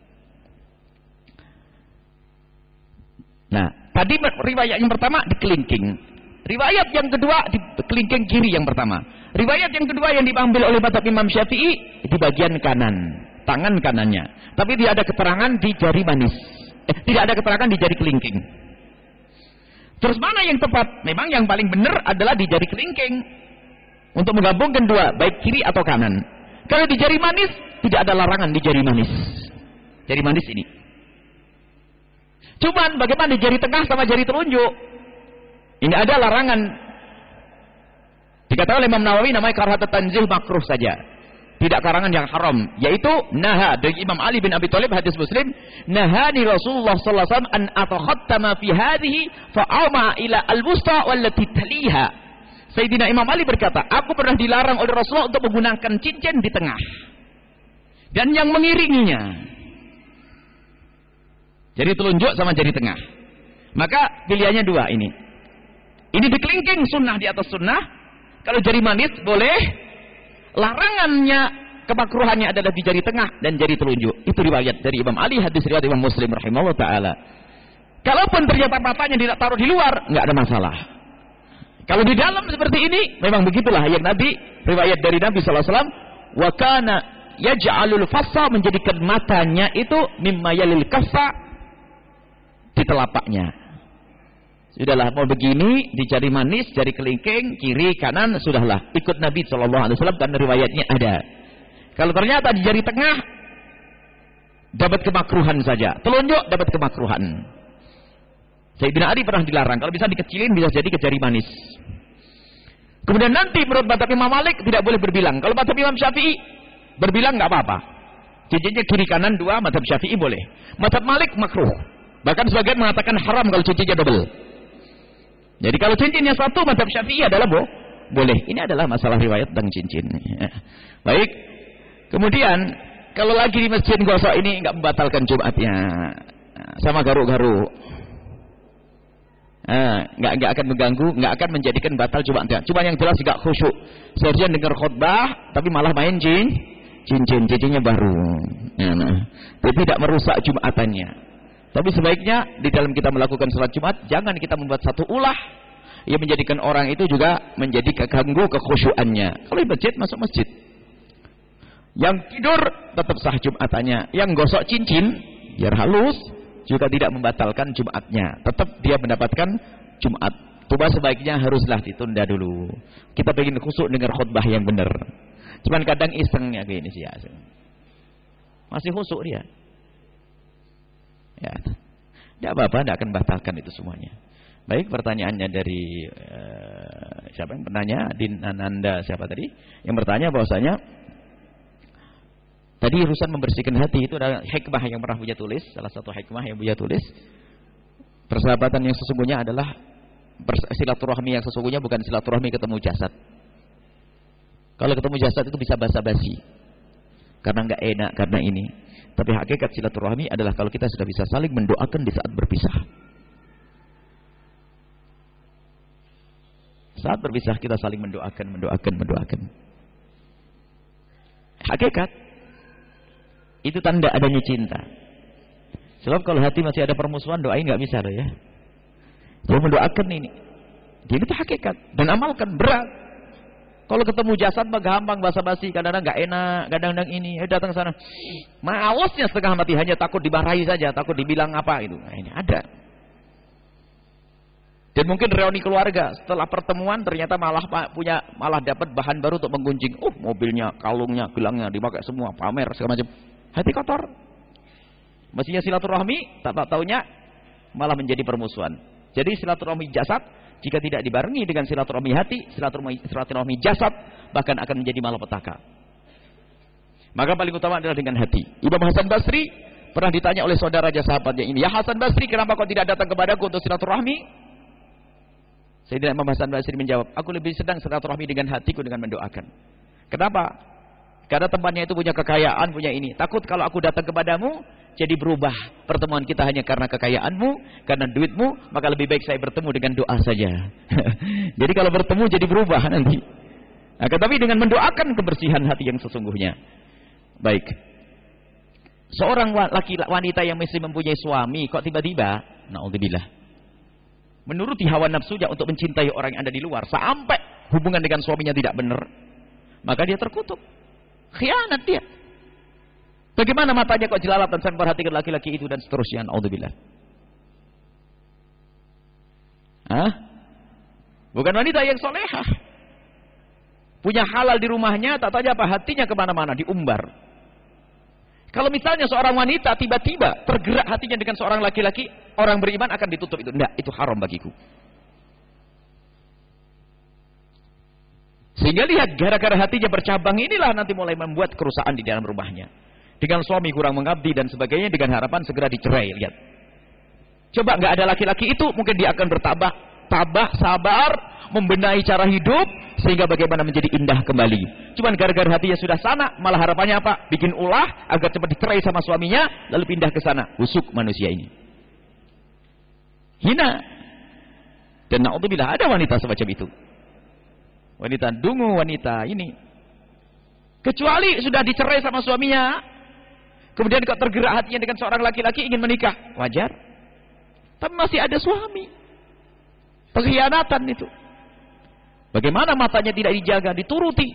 Nah, tadi riwayat yang pertama di kelingking. Riwayat yang kedua di kelingking kiri yang pertama. Riwayat yang kedua yang diambil oleh mazhab Imam Syafi'i di bagian kanan, tangan kanannya. Tapi tidak ada keterangan di jari manis. Tidak ada keterangan di jari kelingking. Terus mana yang tepat? Memang yang paling benar adalah di jari kelingking. Untuk menggabungkan dua, baik kiri atau kanan. Kalau di jari manis, tidak ada larangan di jari manis. Jari manis ini. Cuman bagaimana di jari tengah sama jari telunjuk? Ini ada larangan. Dikatakan oleh Imam Nawawi namanya karahatut tanzih, makruh saja. Tidak karangan yang haram. Yaitu naha dari Imam Ali bin Abi Thalib, hadis Muslim. Nahani Rasulullah sallallahu alaihi wasallam an atakhattama fi hadhihi fa'ama ila al-wusta wallati taliha. Sayyidina Imam Ali berkata, aku pernah dilarang oleh Rasulullah untuk menggunakan cincin di tengah dan yang mengiringinya, jari telunjuk sama jari tengah. Maka pilihannya dua ini. Ini di kelingking sunnah di atas sunnah. Kalau jari manis boleh. Larangannya, kemakruhannya adalah di jari tengah dan jari telunjuk. Itu riwayat dari Imam Ali, hadis riwayat Imam Muslim rahimahullah taala. Kalaupun ternyata matanya tidak taruh di luar, nggak ada masalah. Kalau di dalam seperti ini, memang begitulah yang Nabi, riwayat dari Nabi sallallahu alaihi wasallam, wa kana yaj'alul fassa, menjadikan matanya itu mimma yalil kaffa, di telapaknya. Sudahlah, mau begini, di jari manis, jari kelingking, kiri, kanan, sudahlah. Ikut Nabi sallallahu alaihi wasallam karena riwayatnya ada. Kalau ternyata di jari tengah, dapat kemakruhan saja. Telunjuk dapat kemakruhan. Sayyidina Ali pernah dilarang, kalau bisa dikecilin bisa jadi ke jari manis. Kemudian nanti menurut mazhab Imam Malik tidak boleh berbilang. Kalau mazhab Imam Syafi'i berbilang nggak apa-apa. Cincinnya kiri kanan dua, mazhab Syafi'i boleh. Mazhab Malik makruh. Bahkan sebagian mengatakan haram kalau cincinnya double. Jadi kalau cincinnya satu, mazhab Syafi'i adalah boleh. Ini adalah masalah riwayat tentang cincin. Baik. Kemudian kalau lagi di masjid gosok ini nggak membatalkan Jumatnya. Sama garuk-garuk. Nggak akan mengganggu, nggak akan menjadikan batal Jumatnya. Cuma yang jelas nggak khusyuk. Seharusnya dengar khutbah, tapi malah main cincinnya baru. Jadi tidak merusak Jumatannya. Tapi sebaiknya di dalam kita melakukan salat Jumat, jangan kita membuat satu ulah yang menjadikan orang itu juga menjadi keganggu kekhusyuannya. Kalau di masjid, masuk masjid. Yang tidur tetap sah Jumatannya. Yang gosok cincin biar halus juga tidak membatalkan Jumatnya. Tetap dia mendapatkan Jumat. Coba sebaiknya haruslah ditunda dulu. Kita pengen khusyuk dengar khutbah yang benar. Cuman kadang isengnya begini sih ya. Masih khusyuk dia. Ya. Tidak apa-apa, tidak akan batalkan itu semuanya. Baik, pertanyaannya dari siapa yang bertanya? Dinananda siapa tadi? Yang bertanya bahwasanya tadi urusan membersihkan hati itu adalah hikmah yang pernah Buya tulis. Salah satu hikmah yang Buya tulis, persahabatan yang sesungguhnya adalah silaturahmi yang sesungguhnya bukan silaturahmi ketemu jasad. Kalau ketemu jasad itu bisa basa-basi karena nggak enak, karena ini. Tapi hakikat silaturahmi adalah kalau kita sudah bisa saling mendoakan di saat berpisah. Saat berpisah kita saling mendoakan. Hakikat itu tanda adanya cinta. Sebab kalau hati masih ada permusuhan, doain nggak bisa loh ya. Jadi mendoakan ini. Jadi itu hakikat dan amalkan berat. Kalau ketemu jasad mah gampang basa-basi, kadang-kadang nggak enak, kadang-kadang ini, datang sana. Malesnya setengah mati hanya takut dimarahi saja, takut dibilang apa gitu. Nah, ini ada. Dan mungkin reuni keluarga setelah pertemuan ternyata malah dapat bahan baru untuk menggunjing. Mobilnya, kalungnya, gelangnya dipakai semua, pamer segala macam. Hati kotor. Mestinya silaturahmi, tak taunya malah menjadi permusuhan. Jadi silaturahmi jasad jika tidak dibarengi dengan silaturahmi hati, silaturahmi jasad bahkan akan menjadi malapetaka. Maka paling utama adalah dengan hati. Imam Hasan Basri pernah ditanya oleh saudara sahabatnya ini, "Ya Hasan Basri, kenapa kau tidak datang kepadaku untuk silaturahmi?" Sayyidina Imam Hasan Basri menjawab, "Aku lebih sedang silaturahmi dengan hatiku dengan mendoakan." Kenapa? Karena temannya itu punya kekayaan, punya ini. Takut kalau aku datang kepadamu, jadi berubah pertemuan kita hanya karena kekayaanmu, karena duitmu, maka lebih baik saya bertemu dengan doa saja. Jadi kalau bertemu jadi berubah nanti. Nah, tetapi dengan mendoakan kebersihan hati yang sesungguhnya. Baik. Seorang wanita yang masih mempunyai suami, kok tiba-tiba, na'udzubillah, menuruti hawa nafsunya untuk mencintai orang yang ada di luar, sampai hubungan dengan suaminya tidak benar, maka dia terkutuk. Khianat dia. Bagaimana matanya kok jelalatan sampai perhatikan laki-laki itu dan seterusnya. Na'udzubillah. Bukan wanita yang solehah. Punya halal di rumahnya, tak tanya apa, hatinya kemana-mana, diumbar. Kalau misalnya seorang wanita tiba-tiba tergerak hatinya dengan seorang laki-laki, orang beriman akan ditutup itu. Enggak, itu haram bagiku. Sehingga lihat, gara-gara hatinya bercabang inilah nanti mulai membuat kerusakan di dalam rumahnya. Dengan suami kurang mengabdi dan sebagainya, dengan harapan segera dicerai. Lihat. Coba nggak ada laki-laki itu, mungkin dia akan tabah, sabar, membenahi cara hidup, sehingga bagaimana menjadi indah kembali. Cuman gara-gara hatinya sudah sana, malah harapannya apa? Bikin ulah, agar cepat dicerai sama suaminya, lalu pindah ke sana. Busuk manusia ini. Hina. Dan na'udzubillah, ada wanita semacam itu. Wanita dungu, wanita ini. Kecuali sudah dicerai sama suaminya, kemudian kok tergerak hatinya dengan seorang laki-laki ingin menikah, wajar. Tapi masih ada suami. Pengkhianatan itu. Bagaimana matanya tidak dijaga, dituruti.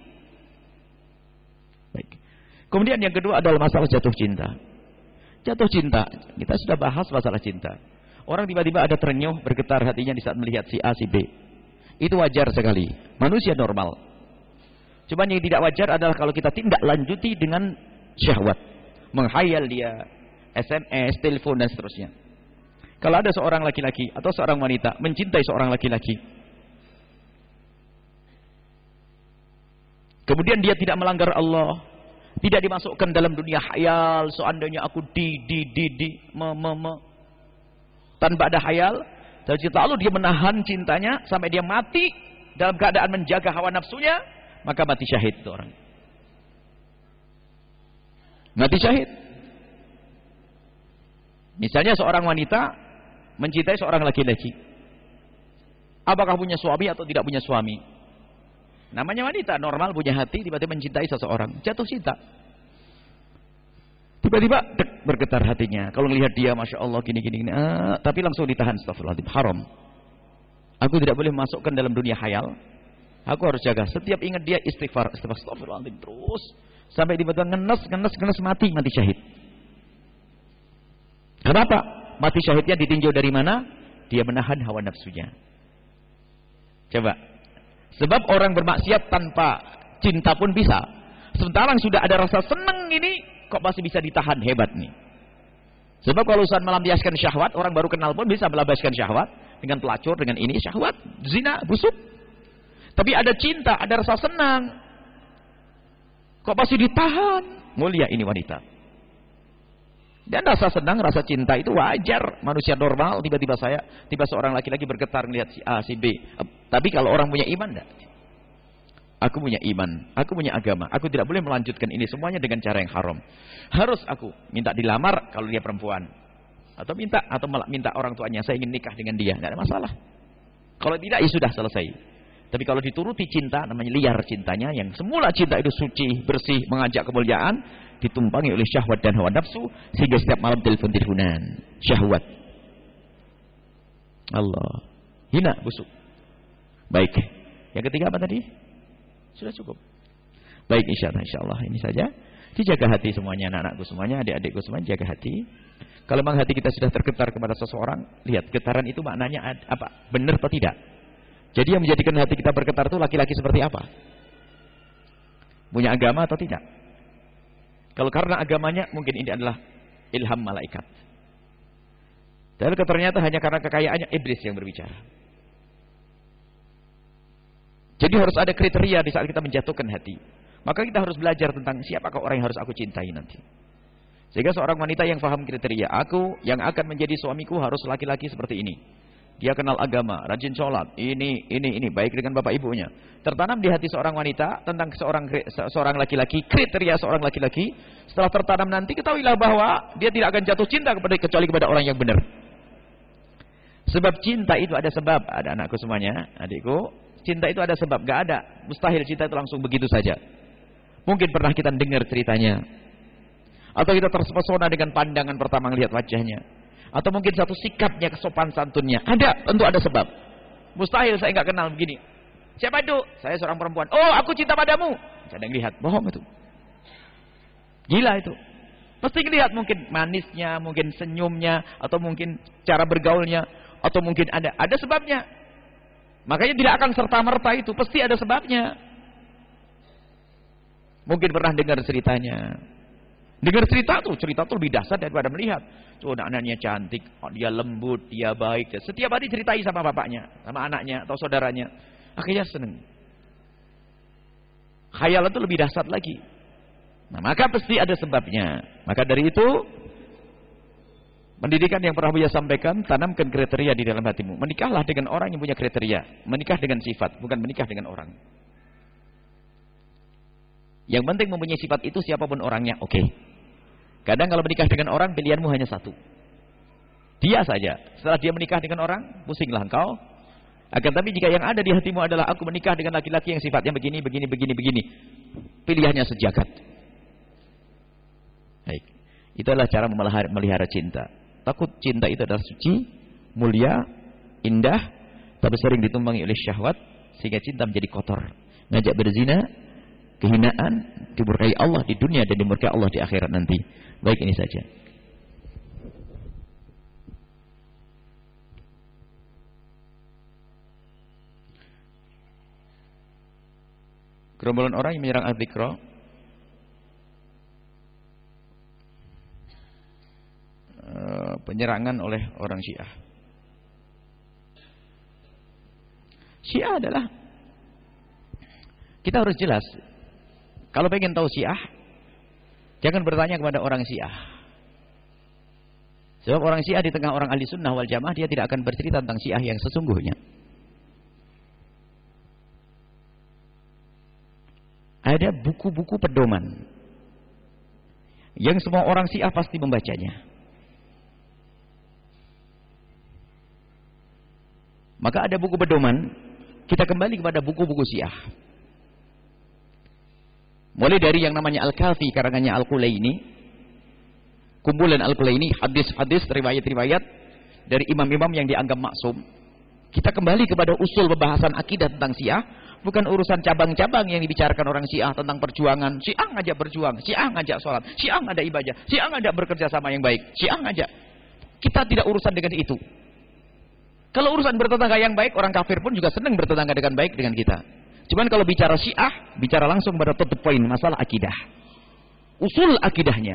Baik. Kemudian yang kedua adalah masalah jatuh cinta. Jatuh cinta, kita sudah bahas masalah cinta. Orang tiba-tiba ada terenyuh, bergetar hatinya di saat melihat si A, si B. Itu wajar sekali. Manusia normal. Cuma yang tidak wajar adalah kalau kita tindak lanjuti dengan syahwat. Menghayal dia, SMS, telepon dan seterusnya. Kalau ada seorang laki-laki atau seorang wanita mencintai seorang laki-laki, kemudian dia tidak melanggar Allah, tidak dimasukkan dalam dunia khayal, seandainya aku tanpa ada khayal, lalu dia menahan cintanya sampai dia mati dalam keadaan menjaga hawa nafsunya, maka mati syahid itu orang. Mati syahid. Misalnya seorang wanita mencintai seorang laki-laki. Apakah punya suami atau tidak punya suami? Namanya wanita, normal punya hati, tiba-tiba mencintai seseorang, jatuh cinta. Tiba-tiba bergetar hatinya. Kalau melihat dia, Masya Allah, gini-gini. Tapi langsung ditahan, astagfirullahaladzim, haram. Aku tidak boleh masukkan dalam dunia khayal. Aku harus jaga. Setiap ingat dia, istighfar, astagfirullahaladzim, terus. Sampai tiba-tiba ngenes, mati syahid. Kenapa? Mati syahidnya ditinjau dari mana? Dia menahan hawa nafsunya. Coba. Sebab orang bermaksiat tanpa cinta pun bisa. Sementara sudah ada rasa senang ini, kok masih bisa ditahan, hebat nih. Sebab kalau usaha melampiaskan syahwat, orang baru kenal pun bisa melampiaskan syahwat. Dengan pelacur, dengan ini, syahwat, zina, busuk. Tapi ada cinta, ada rasa senang. Kok masih ditahan? Mulia ini wanita. Dan rasa senang, rasa cinta itu wajar. Manusia normal, tiba-tiba seorang laki-laki bergetar melihat si A, si B. Tapi kalau orang punya iman, enggak. Aku punya iman, aku punya agama. Aku tidak boleh melanjutkan ini semuanya dengan cara yang haram. Harus aku minta dilamar kalau dia perempuan. Atau minta orang tuanya, saya ingin nikah dengan dia. Tidak ada masalah. Kalau tidak, ya sudah selesai. Tapi kalau dituruti cinta, namanya liar cintanya. Yang semula cinta itu suci, bersih, mengajak kemuliaan. Ditumpangi oleh syahwat dan hawa nafsu. Sehingga setiap malam telepon-teleponan. Syahwat. Allah. Hina, busuk. Baik. Yang ketiga apa tadi? Sudah cukup. Baik, insya Allah ini saja. Dijaga hati semuanya, anak-anakku semuanya, adik-adikku semuanya, jaga hati. Kalau memang hati kita sudah tergetar kepada seseorang, lihat getaran itu maknanya apa? Benar atau tidak? Jadi yang menjadikan hati kita bergetar itu laki-laki seperti apa? Punya agama atau tidak? Kalau karena agamanya, mungkin ini adalah ilham malaikat. Dan ternyata hanya karena kekayaannya, iblis yang berbicara. Jadi harus ada kriteria di saat kita menjatuhkan hati. Maka kita harus belajar tentang siapakah orang yang harus aku cintai nanti. Sehingga seorang wanita yang paham kriteria, aku yang akan menjadi suamiku harus laki-laki seperti ini. Dia kenal agama, rajin sholat, ini, baik dengan bapak ibunya. Tertanam di hati seorang wanita tentang seorang laki-laki, kriteria seorang laki-laki. Setelah tertanam nanti, ketahuilah bahwa dia tidak akan jatuh cinta kecuali kepada orang yang benar. Sebab cinta itu ada sebab. Ada anakku semuanya, adikku. Cinta itu ada sebab, gak ada. Mustahil cinta itu langsung begitu saja. Mungkin pernah kita dengar ceritanya. Atau kita terpesona dengan pandangan pertama melihat wajahnya. Atau mungkin satu sikapnya, kesopan santunnya. Ada, tentu ada sebab. Mustahil saya nggak kenal begini. Siapa itu? Saya seorang perempuan. Oh, aku cinta padamu. Saya lihat, bohong itu. Gila itu. Pasti lihat mungkin manisnya, mungkin senyumnya, atau mungkin cara bergaulnya, atau mungkin ada sebabnya. Makanya tidak akan serta-merta itu, pasti ada sebabnya. Mungkin pernah dengar ceritanya. Dengar cerita tuh lebih dahsyat daripada melihat. Tuh anaknya cantik, dia lembut, dia baik. Setiap hari ceritai sama bapaknya, sama anaknya atau saudaranya. Akhirnya senang. Khayal itu lebih dahsyat lagi. Nah, maka pasti ada sebabnya. Maka dari itu, pendidikan yang pernah Buya sampaikan, tanamkan kriteria di dalam hatimu. Menikahlah dengan orang yang punya kriteria. Menikah dengan sifat, bukan menikah dengan orang. Yang penting mempunyai sifat itu siapapun orangnya, oke. Kadang kalau menikah dengan orang, pilihanmu hanya satu. Dia saja. Setelah dia menikah dengan orang, pusinglah engkau. Akan tapi jika yang ada di hatimu adalah aku menikah dengan laki-laki yang sifatnya begini. Pilihannya sejagat. Baik. Itulah cara memelihara cinta. Takut cinta itu adalah suci, mulia, indah, tapi sering ditumpangi oleh syahwat, sehingga cinta menjadi kotor. Ngajak berzina, kehinaan, dimurkai Allah di dunia dan dimurkai Allah di akhirat nanti. Baik, ini saja. Gerombolan orang yang menyerang Al-Dhikra, penyerangan oleh orang Syiah. Syiah adalah, kita harus jelas. Kalau pengen tahu Syiah, jangan bertanya kepada orang Syiah. Sebab orang Syiah di tengah orang ahli sunnah wal jamaah, dia tidak akan bercerita tentang Syiah yang sesungguhnya. Ada buku-buku pedoman. yang semua orang Syiah pasti membacanya. Maka ada buku pedoman, kita kembali kepada buku-buku Syiah. Mulai dari yang namanya Al-Kafi karangannya Al-Kulaini, kumpulan Al-Kulaini, hadis-hadis, riwayat-riwayat dari imam-imam yang dianggap maksum. Kita kembali kepada usul pembahasan akidah tentang Syiah, bukan urusan cabang-cabang yang dibicarakan orang Syiah tentang perjuangan. Syiah ngajak berjuang, Syiah ngajak sholat, Syiah ngajak ibadah, Syiah ngajak bekerja sama yang baik, Syiah ngajak. Kita tidak urusan dengan itu. Kalau urusan bertetangga yang baik, orang kafir pun juga senang bertetangga dengan baik dengan kita. Cuman kalau bicara Syiah, bicara langsung pada to the point, masalah akidah. Usul akidahnya.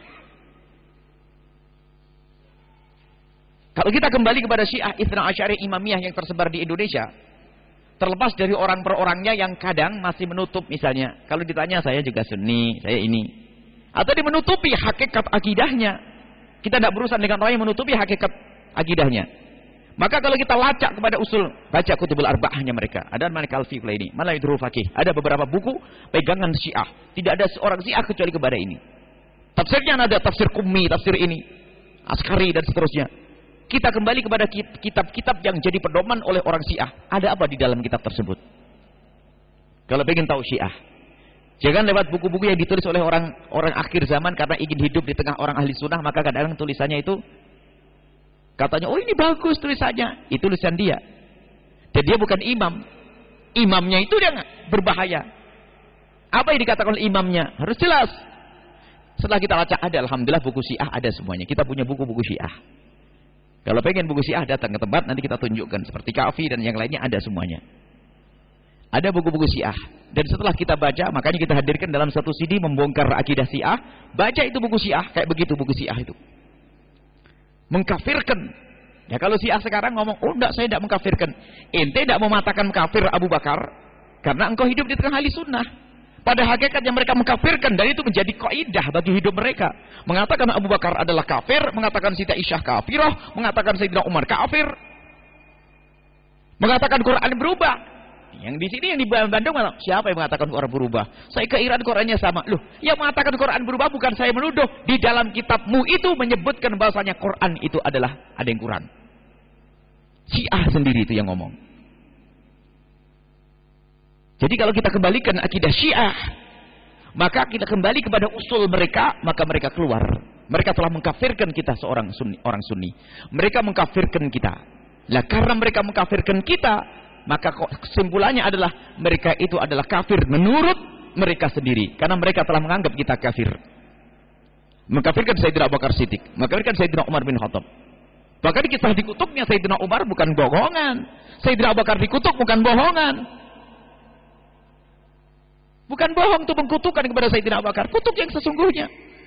Kalau kita kembali kepada Syiah Itsna Asy'ariyah Imamiyah yang tersebar di Indonesia, terlepas dari orang per orangnya yang kadang masih menutup, misalnya kalau ditanya saya juga Sunni, saya ini, atau dia menutupi hakikat akidahnya. Kita tidak berurusan dengan orang yang menutupi hakikat akidahnya. Maka kalau kita lacak kepada usul, baca Kutubul Arba'ahnya mereka, ada Malik Al-Fiqh ini, Malah Yudhurul Faqih, ada beberapa buku pegangan Syiah. Tidak ada seorang Syiah kecuali kepada ini. Tafsirnya ada tafsir Qummi, tafsir ini, Askari dan seterusnya. Kita kembali kepada kitab-kitab yang jadi pedoman oleh orang Syiah. Ada apa di dalam kitab tersebut? Kalau ingin tahu Syiah, jangan lewat buku-buku yang ditulis oleh orang akhir zaman karena ingin hidup di tengah orang ahli sunnah, maka kadang-kadang tulisannya itu katanya, oh ini bagus tulisannya, itu tulisan dia. Dan dia bukan imam. Imamnya itu yang berbahaya. Apa yang dikatakan oleh imamnya? Harus jelas. Setelah kita baca, ada alhamdulillah buku Syiah ada semuanya. Kita punya buku-buku Syiah. Kalau pengen buku Syiah datang ke tempat, nanti kita tunjukkan. Seperti Kafi dan yang lainnya ada semuanya. Ada buku-buku Syiah. Dan setelah kita baca, makanya kita hadirkan dalam satu CD membongkar akidah Syiah. Baca itu buku Syiah, kayak begitu buku Syiah itu. Mengkafirkan. Ya kalau Syiah sekarang ngomong, oh enggak, saya tidak mengkafirkan. Ente tidak mematakan kafir Abu Bakar, karena engkau hidup di tengah ahli sunnah. Pada hakikatnya mereka mengkafirkan, dan itu menjadi kaidah bagi hidup mereka. Mengatakan Abu Bakar adalah kafir, mengatakan Siti Aisyah kafirah, mengatakan Sayyidina Umar kafir, mengatakan Quran berubah. Yang di sini yang di Bandung malah, siapa yang mengatakan Quran berubah? Saya ke Iran Qurannya sama. Loh, yang mengatakan Quran berubah bukan saya menuduh. Di dalam kitabmu itu menyebutkan bahasanya Quran itu adalah ada yang kurang. Syiah sendiri itu yang ngomong. Jadi kalau kita kembalikan akidah Syiah, maka kita kembali kepada usul mereka, maka mereka keluar. Mereka telah mengkafirkan kita seorang Sunni, orang Sunni. Mereka mengkafirkan kita. Lah karena mereka mengkafirkan kita, maka kesimpulannya adalah mereka itu adalah kafir menurut mereka sendiri, karena mereka telah menganggap kita kafir. Mengkafirkan Sayyidina Abu Bakar Siddiq, mengkafirkan Sayyidina Umar bin Khattab. Bahkan kisah dikutuknya Sayyidina Umar bukan bohongan. Sayyidina Abu Bakar dikutuk bukan bohongan. Bukan bohong itu mengkutukan kepada Sayyidina Abu Bakar. Kutuk yang sesungguhnya.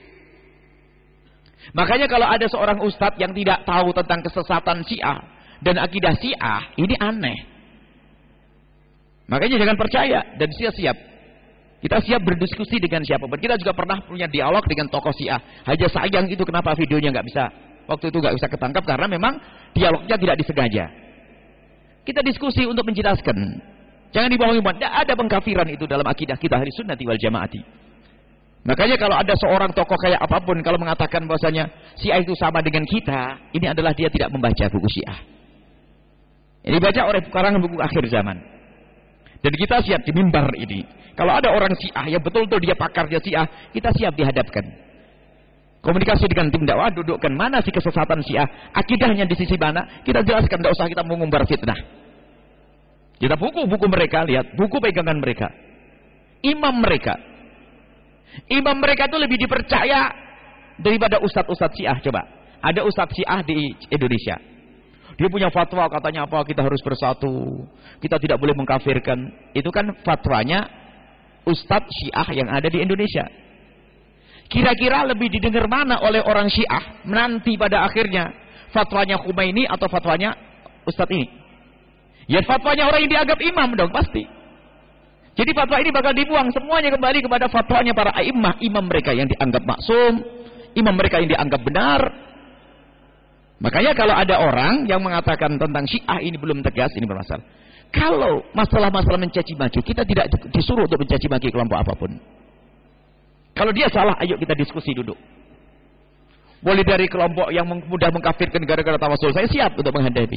Makanya kalau ada seorang ustadz yang tidak tahu tentang kesesatan Syiah dan akidah Syiah, ini aneh. Makanya jangan percaya dan siap-siap. Kita siap berdiskusi dengan siapapun. Kita juga pernah punya dialog dengan tokoh Syiah. Hanya sayang itu kenapa videonya nggak bisa. Waktu itu nggak bisa ketangkap karena memang dialognya tidak disengaja. Kita diskusi untuk menjelaskan. Jangan dibohongi, tidak ada pengkafiran itu dalam akidah kita ahli sunnati wal jamaati. Makanya kalau ada seorang tokoh kayak apapun, kalau mengatakan bahwasanya Syiah itu sama dengan kita, ini adalah dia tidak membaca buku Syiah. Ini dibaca oleh karangan buku akhir zaman. Dan kita siap di mimbar ini. Kalau ada orang Syiah yang betul-betul dia pakar dia Syiah, kita siap dihadapkan. Komunikasi dengan tim dakwah, dudukkan mana sih kesesatan Syiah, akidahnya di sisi mana, kita jelaskan, tidak usah kita mengumbar fitnah. Kita buku-buku mereka, lihat buku pegangan mereka, imam mereka itu lebih dipercaya daripada ustadz-ustadz Syiah. Coba, ada ustadz Syiah di Indonesia, dia punya fatwa katanya apa, kita harus bersatu, kita tidak boleh mengkafirkan. Itu kan fatwanya ustadz Syiah yang ada di Indonesia. Kira-kira lebih didengar mana oleh orang Syiah nanti pada akhirnya, fatwanya Khomeini atau fatwanya ustadz ini? Ya fatwanya orang yang dianggap imam dong pasti. Jadi fatwa ini bakal dibuang, semuanya kembali kepada fatwanya para a'immah, imam mereka yang dianggap maksum, imam mereka yang dianggap benar. Makanya kalau ada orang yang mengatakan tentang Syiah ini belum tegas, ini bermasalah. Kalau masalah-masalah mencaci maki, kita tidak disuruh untuk mencaci maki kelompok apapun. Kalau dia salah, ayo kita diskusi duduk. Boleh dari kelompok yang mudah mengkafirkan gara-gara tawasul, saya siap untuk menghadapi.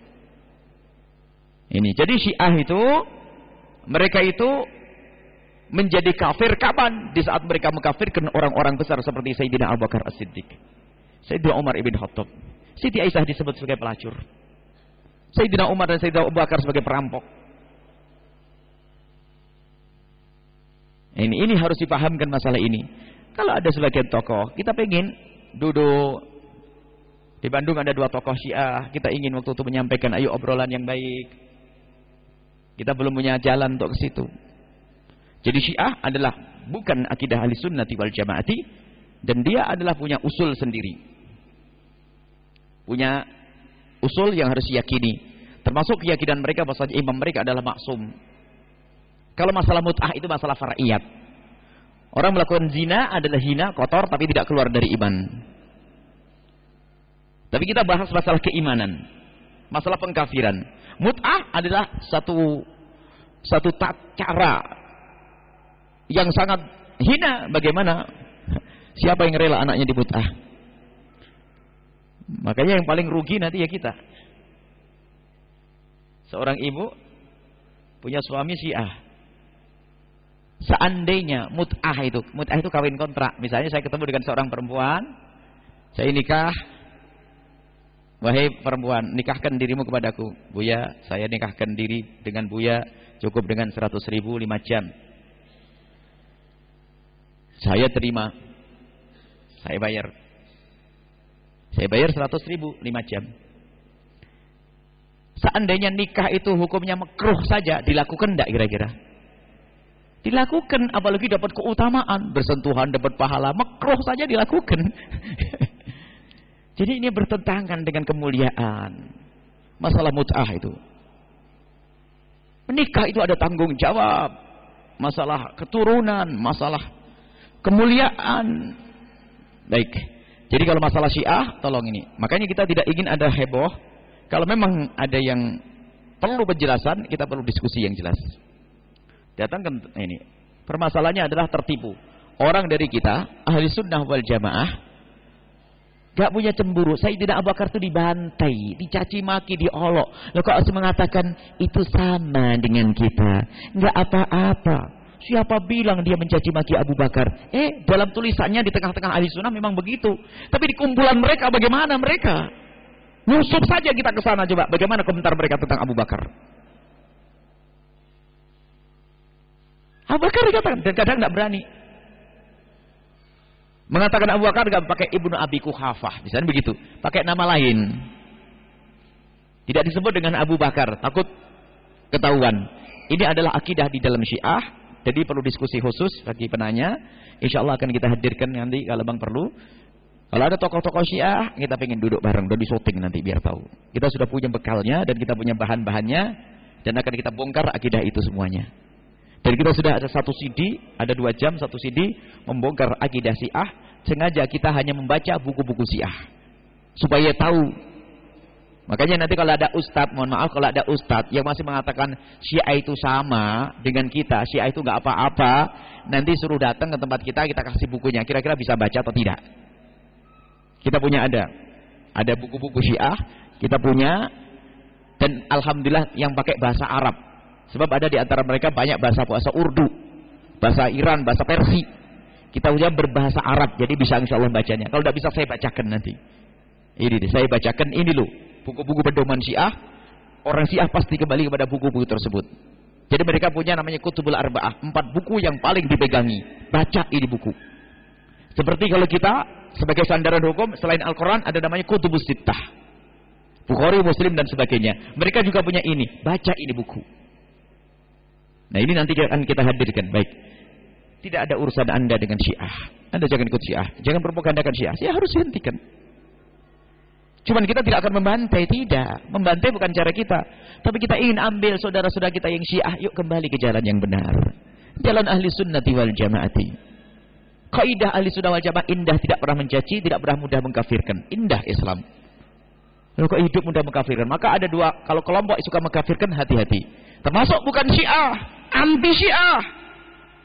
Ini, jadi Syiah itu, mereka itu menjadi kafir kapan? Di saat mereka mengkafirkan orang-orang besar seperti Sayyidina Abu Bakar As-Siddiq, Sayyidina Umar ibn Khattab, Siti Aisyah disebut sebagai pelacur, Sayyidina Umar dan Sayyidina Abu Bakar sebagai perampok. Ini harus dipahamkan masalah ini. Kalau ada sebagian tokoh, kita pengen duduk di Bandung, ada 2 tokoh Syiah, kita ingin waktu itu menyampaikan ayo obrolan yang baik. Kita belum punya jalan untuk ke situ. Jadi Syiah adalah bukan akidah ahli sunnati wal jamaati, dan dia adalah punya usul sendiri. Punya usul yang harus diyakini. Termasuk keyakinan mereka bahwa imam mereka adalah maksum. Kalau masalah mut'ah itu masalah far'iyat. Orang melakukan zina adalah hina, kotor, tapi tidak keluar dari iman. Tapi kita bahas masalah keimanan, masalah pengkafiran. Mut'ah adalah satu cara yang sangat hina. Bagaimana? Siapa yang rela anaknya dimut'ah? Makanya yang paling rugi nanti ya kita. Seorang ibu punya suami Syiah. Seandainya mut'ah itu kawin kontrak. Misalnya saya ketemu dengan seorang perempuan, saya nikah. Wahai perempuan, nikahkan dirimu kepadaku. Buya, saya nikahkan diri dengan Buya cukup dengan 100.000 5 jam. Saya terima. Saya bayar. Saya bayar 100.000 5 jam. Seandainya nikah itu hukumnya makruh saja, dilakukan enggak kira-kira? Dilakukan, apalagi dapat keutamaan, bersentuhan, dapat pahala, makruh saja dilakukan. Jadi ini bertentangan dengan kemuliaan. Masalah mut'ah itu. Menikah itu ada tanggung jawab. Masalah keturunan, masalah kemuliaan. Baik. Jadi kalau masalah Syiah, tolong ini. Makanya kita tidak ingin ada heboh. Kalau memang ada yang perlu penjelasan, kita perlu diskusi yang jelas. Datangkan ini. Permasalahannya adalah tertipu. Orang dari kita, ahli sunnah wal jamaah, gak punya cemburu. Sayyidina Abu Bakar itu dibantai, dicaci maki, diolok. Lalu kok mengatakan itu sama dengan kita? Gak apa-apa. Siapa bilang dia mencaci maki Abu Bakar? Dalam tulisannya di tengah-tengah ahli sunnah memang begitu. Tapi di kumpulan mereka bagaimana mereka? Nyusup saja kita ke sana coba. Bagaimana komentar mereka tentang Abu Bakar? Abu Bakar dikatakan, dan kadang gak berani. Mengatakan Abu Bakar gak pakai Ibnu Abi Quhafah, misalnya begitu, pakai nama lain. Tidak disebut dengan Abu Bakar, takut ketahuan. Ini adalah akidah di dalam Syiah, jadi perlu diskusi khusus bagi penanya. Insya Allah akan kita hadirkan nanti kalau bang perlu. Kalau ada tokoh-tokoh Syiah, kita pengen duduk bareng dan disyuting nanti biar tahu. Kita sudah punya bekalnya dan kita punya bahan-bahannya, dan akan kita bongkar akidah itu semuanya. Dan kita sudah ada 1 CD, ada 2 jam 1 CD membongkar akidah Syiah. Sengaja kita hanya membaca buku-buku Syiah supaya tahu. Makanya nanti kalau ada ustadz, mohon maaf kalau ada ustadz yang masih mengatakan Syiah itu sama dengan kita, Syiah itu nggak apa-apa, nanti suruh datang ke tempat kita kasih bukunya. Kira-kira bisa baca atau tidak? Kita punya ada buku-buku Syiah, kita punya, dan alhamdulillah yang pakai bahasa Arab. Sebab ada di antara mereka banyak bahasa Urdu, bahasa Iran, bahasa Persia. Kita punya berbahasa Arab, jadi bisa insya Allah bacanya. Kalau tidak bisa saya bacakan nanti. Ini saya bacakan ini loh, buku-buku pedoman Syiah. Orang Syiah pasti kembali kepada buku-buku tersebut. Jadi mereka punya namanya Kutubul Arba'ah, 4 buku yang paling dipegangi. Baca ini buku. Seperti kalau kita sebagai sandaran hukum selain Al-Quran ada namanya Kutubus Sittah, Bukhari, Muslim dan sebagainya. Mereka juga punya ini, baca ini buku. Nah ini nanti akan kita hadirkan. Baik. Tidak ada urusan Anda dengan Syiah. Anda jangan ikut Syiah. Jangan propagandakan Syiah. Syiah harus dihentikan. Cuman kita tidak akan membantai. Tidak. Membantai bukan cara kita. Tapi kita ingin ambil saudara-saudara kita yang Syiah. Yuk kembali ke jalan yang benar. Jalan ahli sunnati wal jamaati. Kaidah ahli sunnah wal jamaah indah. Tidak pernah mencaci. Tidak pernah mudah mengkafirkan. Indah Islam. Lalu kok hidup mudah mengkafirkan? Maka ada 2. Kalau kelompok suka mengkafirkan, hati-hati. Termasuk bukan Syiah. Anti Syiah.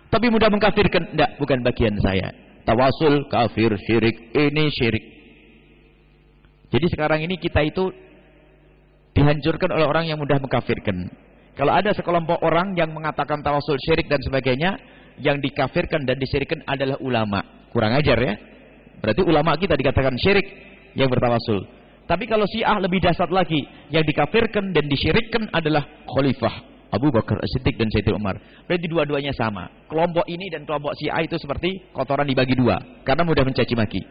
Tapi mudah mengkafirkan, enggak, bukan bagian saya. Tawasul, kafir, syirik, ini syirik. Jadi sekarang ini kita itu dihancurkan oleh orang yang mudah mengkafirkan. Kalau ada sekelompok orang yang mengatakan tawasul syirik dan sebagainya, yang dikafirkan dan disyirikkan adalah ulama. Kurang ajar ya. Berarti ulama kita dikatakan syirik yang bertawasul. Tapi kalau Syiah lebih dasar lagi, yang dikafirkan dan disyirikkan adalah khalifah Abu Bakar As-Siddiq dan Sayyidina Umar. Berarti dua-duanya sama. Kelompok ini dan kelompok Syiah itu seperti kotoran dibagi dua, karena mudah mencaci maki.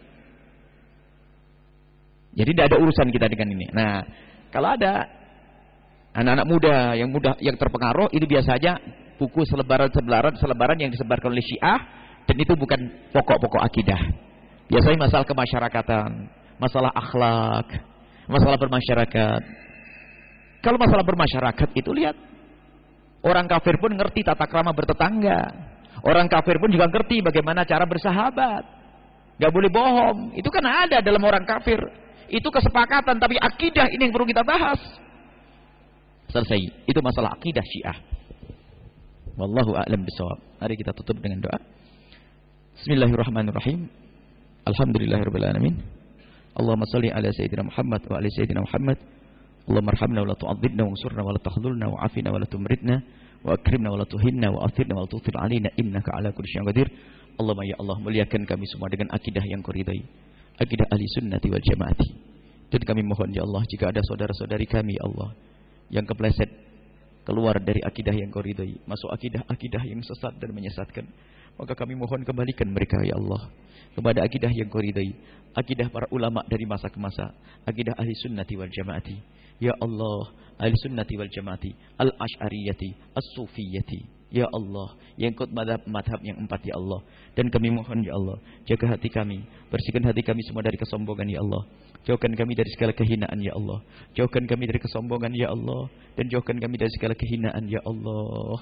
Jadi tidak ada urusan kita dengan ini. Nah, kalau ada anak-anak muda yang terpengaruh, itu biasanya buku selebaran yang disebarkan oleh Syiah, dan itu bukan pokok-pokok akidah. Biasanya masalah kemasyarakatan, masalah akhlak, masalah bermasyarakat. Kalau masalah bermasyarakat itu lihat, orang kafir pun ngerti tata krama bertetangga. Orang kafir pun juga ngerti bagaimana cara bersahabat. Gak boleh bohong. Itu kan ada dalam orang kafir. Itu kesepakatan, tapi akidah ini yang perlu kita bahas. Selesai. Itu masalah akidah Syiah. Wallahu a'lam bishawab. Mari kita tutup dengan doa. Bismillahirrahmanirrahim. Alhamdulillahirabbil alamin. Allahumma shalli ala sayyidina Muhammad wa ala sayyidina Muhammad. Allahumma arhamna wa la tu'adzibna wa ansurna wa la tahdhulna wa afina wa la tumritna wa akrimna wa la tuhinna wa athirna wa la tuthir alaina innaka ala kulli syai'in qadir. Allahumma ya Allah, muliakan kami semua dengan akidah yang Kau ridai, akidah ahli sunnati wal jamaati. Dan kami mohon ya Allah, jika ada saudara-saudari kami ya Allah yang kepleset keluar dari akidah yang Kau ridai, masuk akidah-akidah yang sesat dan menyesatkan, maka kami mohon kembalikan mereka ya Allah kepada akidah yang Kau ridai, akidah para ulama dari masa ke masa, akidah ahli sunnati wal jamaati. Ya Allah, ahli sunnati wal jamaati, al-asy'ariyati, as-sufiyati. Ya Allah, yang ikut madhab yang 4 ya Allah. Dan kami mohon ya Allah, jaga hati kami, bersihkan hati kami semua dari kesombongan ya Allah. Jauhkan kami dari segala kehinaan ya Allah. Jauhkan kami dari kesombongan ya Allah. Dan jauhkan kami dari segala kehinaan ya Allah.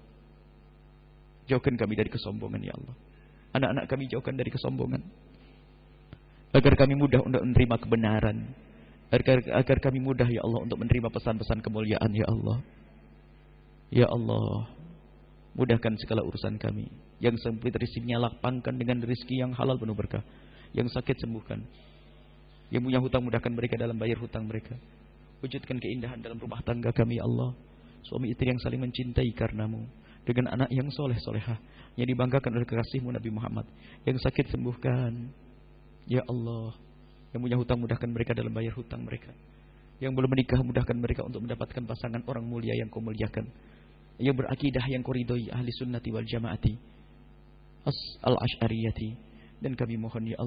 Jauhkan kami dari kesombongan ya Allah. Anak-anak kami jauhkan dari kesombongan, agar kami mudah untuk menerima kebenaran, agar kami mudah ya Allah untuk menerima pesan-pesan kemuliaan ya Allah. Ya Allah, mudahkan segala urusan kami. Yang sempit rezekinya lapangkan dengan rezeki yang halal penuh berkah. Yang sakit sembuhkan. Yang punya hutang mudahkan mereka dalam bayar hutang mereka. Wujudkan keindahan dalam rumah tangga kami ya Allah. Suami istri yang saling mencintai karenamu, dengan anak yang soleh-solehah, yang dibanggakan oleh kekasihmu Nabi Muhammad. Yang sakit sembuhkan ya Allah. Yang punya hutang mudahkan mereka dalam bayar hutang mereka. Yang belum menikah mudahkan mereka untuk mendapatkan pasangan orang mulia yang Kau muliakan, yang berakidah yang Kau ridhoi, ahli sunnati wal jamaati, al-asy'ariyati. Dan kami mohon ya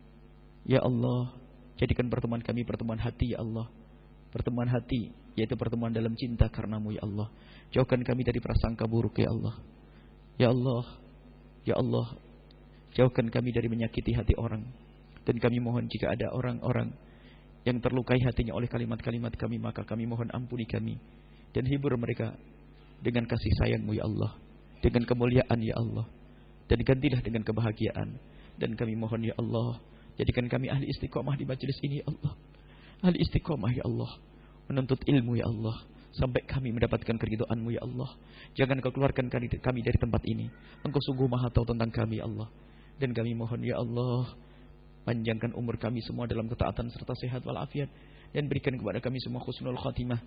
Allah, jadikan pertemuan kami pertemuan hati ya Allah. Pertemuan hati, yaitu pertemuan dalam cinta karenamu ya Allah. Jauhkan kami dari prasangka buruk ya Allah. Ya Allah, ya Allah, jauhkan kami dari menyakiti hati orang. Dan kami mohon jika ada orang-orang yang terlukai hatinya oleh kalimat-kalimat kami, maka kami mohon ampuni kami dan hibur mereka dengan kasih sayang-Mu ya Allah, dengan kemuliaan ya Allah, dan gantilah dengan kebahagiaan. Dan kami mohon ya Allah, jadikan kami ahli istiqomah di majelis ini ya Allah. Ahli istiqomah ya Allah, menuntut ilmu ya Allah, sampai kami mendapatkan keridhaan-Mu ya Allah. Jangan Kau keluarkan kami dari tempat ini. Engkau sungguh maha tahu tentang kami ya Allah. Dan kami mohon ya Allah, panjangkan umur kami semua dalam ketaatan serta sehat walafiat, dan berikan kepada kami semua husnul khatimah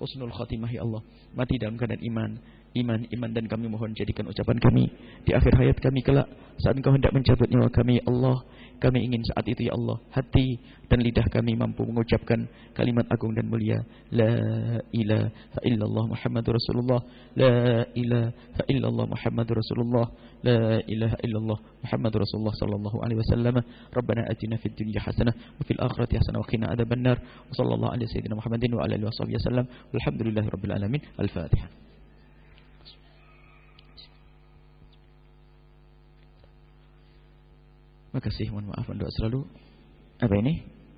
ya Allah. Mati dalam keadaan iman, dan kami mohon jadikan ucapan kami di akhir hayat kami kelak, saat Engkau hendak mencabut nyawa kami ya Allah. Kami ingin saat itu ya Allah, hati dan lidah kami mampu mengucapkan kalimat agung dan mulia, la ilaha illallah Muhammadur Rasulullah, la ilaha illallah Muhammadur Rasulullah, la ilaha illallah Muhammadur Rasulullah sallallahu alaihi wasallam. Rabbana atina fid dunya hasanah wa fil akhirati hasanah wa qina adzabannar. Wa sallallahu ala sayyidina Muhammadin wa ala alihi wasallam. Walhamdulillahirabbil alamin. Al-Fatihah. Makasih, mohon maaf, doa selalu. Apa ini?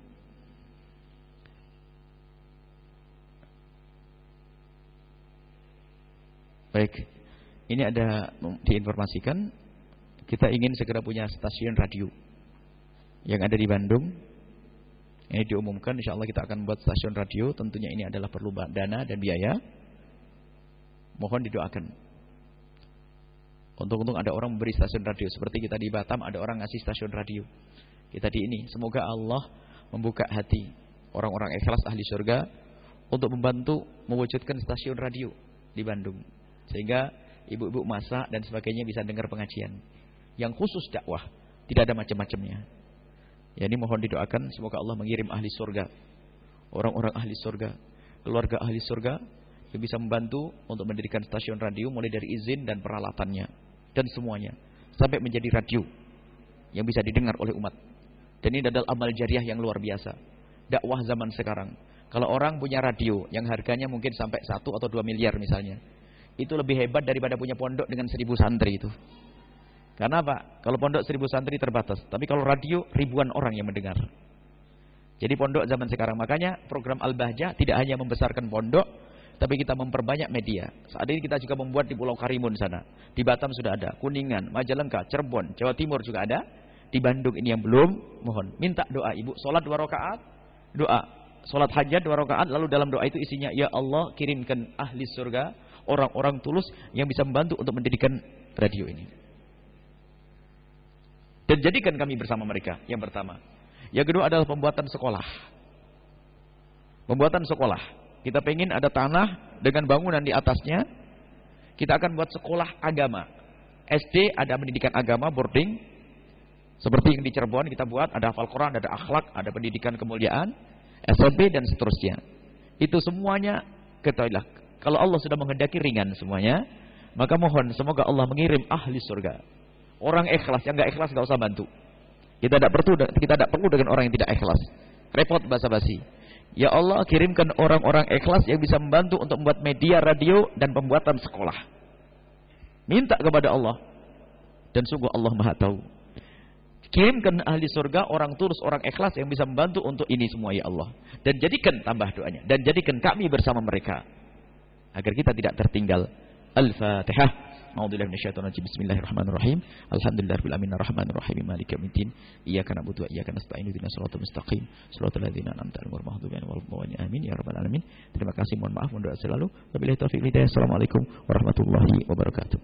Baik, ini ada diinformasikan, kita ingin segera punya stasiun radio yang ada di Bandung. Ini diumumkan, insya Allah kita akan buat stasiun radio. Tentunya ini adalah perlu dana dan biaya. Mohon didoakan. Untung-untung ada orang memberi stasiun radio. Seperti kita di Batam ada orang ngasih stasiun radio. Kita di ini. Semoga Allah membuka hati orang-orang ikhlas ahli surga untuk membantu mewujudkan stasiun radio di Bandung. Sehingga ibu-ibu masak dan sebagainya bisa dengar pengajian. Yang khusus dakwah. Tidak ada macam-macamnya. Ya, ini mohon didoakan. Semoga Allah mengirim ahli surga. Orang-orang ahli surga. Keluarga ahli surga. Yang bisa membantu untuk mendirikan stasiun radio. Mulai dari izin dan peralatannya. Dan semuanya. Sampai menjadi radio. Yang bisa didengar oleh umat. Dan ini adalah amal jariah yang luar biasa. Dakwah zaman sekarang. Kalau orang punya radio. Yang harganya mungkin sampai 1 atau 2 miliar misalnya. Itu lebih hebat daripada punya pondok dengan 1000 santri itu. Karena apa? Kalau pondok 1000 santri terbatas. Tapi kalau radio ribuan orang yang mendengar. Jadi pondok zaman sekarang. Makanya program Al-Bahjah tidak hanya membesarkan pondok. Tapi kita memperbanyak media. Saat ini kita juga membuat di Pulau Karimun sana. Di Batam sudah ada. Kuningan, Majalengka, Cirebon, Jawa Timur juga ada. Di Bandung ini yang belum. Mohon. Minta doa ibu. Sholat 2 rakaat. Doa. Sholat hajat 2 rakaat. Lalu dalam doa itu isinya. Ya Allah kirimkan ahli surga. Orang-orang tulus yang bisa membantu untuk mendirikan radio ini. Dan jadikan kami bersama mereka. Yang pertama. Yang kedua adalah pembuatan sekolah. Pembuatan sekolah. Kita pengen ada tanah dengan bangunan di atasnya. Kita akan buat sekolah agama. SD ada pendidikan agama, boarding. Seperti yang di Cirebon kita buat. Ada hafal Quran, ada akhlak, ada pendidikan kemuliaan. SMP dan seterusnya. Itu semuanya ketahuilah. Kalau Allah sudah menghendaki ringan semuanya. Maka mohon semoga Allah mengirim ahli surga. Orang ikhlas, yang gak ikhlas gak usah bantu. Kita tidak perlu dengan orang yang tidak ikhlas. Repot basa-basi. Ya Allah kirimkan orang-orang ikhlas yang bisa membantu untuk membuat media radio dan pembuatan sekolah. Minta kepada Allah. Dan sungguh Allah Maha tahu. Kirimkan ahli surga, orang tulus, orang ikhlas yang bisa membantu untuk ini semua ya Allah. Dan jadikan tambah doanya. Dan jadikan kami bersama mereka. Agar kita tidak tertinggal. Al-Fatihah. A'udzubillahi minasyaitonir rajim. Bismillahirrahmanirrahim. Alhamdulillahirabbil alamin arrahmanirrahim maliki yaumiddin. Iyyaka na'budu wa iyyaka nasta'in ihdinas siratal mustaqim. Shiratal ladzina an'amta 'alaihim ghairil maghdubi 'alaihim waladdallin. Amin ya rabbal alamin. Terima kasih, mohon maaf, mohon doa selalu. Wabillahi taufiq wal hidayah. Assalamualaikum warahmatullahi wabarakatuh.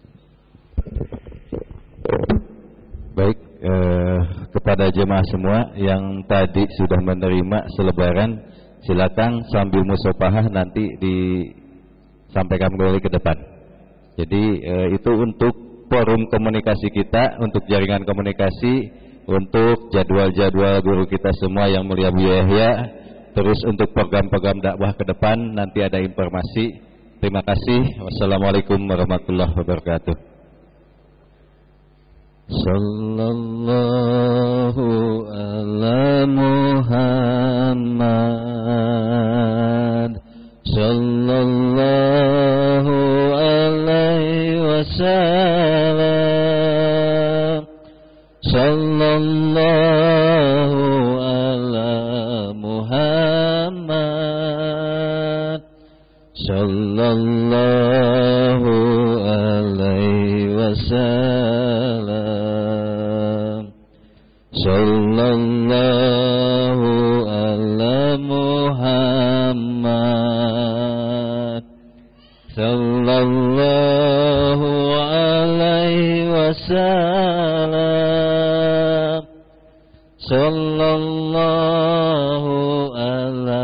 Baik, kepada jemaah semua yang tadi sudah menerima selebaran, silakan sambil musafahah nanti disampaikan kembali ke depan. Jadi itu untuk forum komunikasi kita, untuk jaringan komunikasi, untuk jadwal-jadwal guru kita semua yang mulia Buya Yahya, terus untuk program-program dakwah ke depan nanti ada informasi. Terima kasih. Wassalamualaikum warahmatullahi wabarakatuh. Sallallahu ala Muhammad. Sallallahu alaihi wasallam. Sallallahu ala Muhammad. Sallallahu alaihi wasallam. Sallallahu ala Muhammad. Sallallahu alaihi wasallam. Sallallahu ala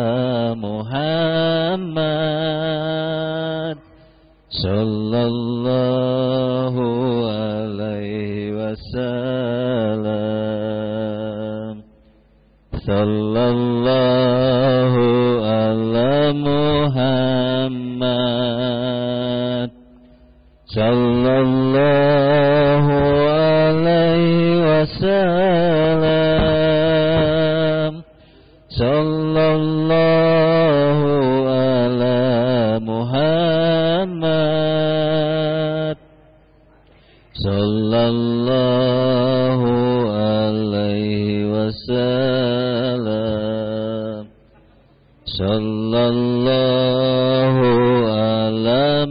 Muhammad. Sallallahu alaihi wasallam. Sallallahu ala Muhammad. Sallallahu alaihi wasallam. Sallallahu ala Muhammad. Sallallahu alaihi wasallam. Sallallahu ala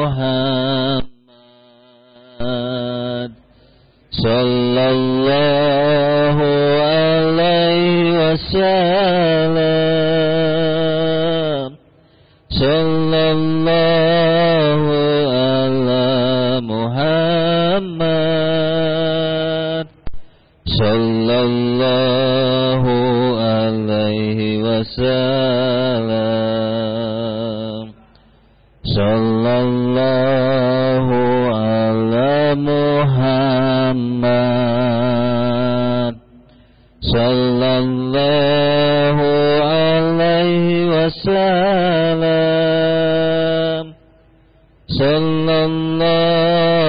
Muhammad. Sallallahu alaihi wasallam. Sallallahu ala Muhammad. sallallahu alaihi wasallam sallallahu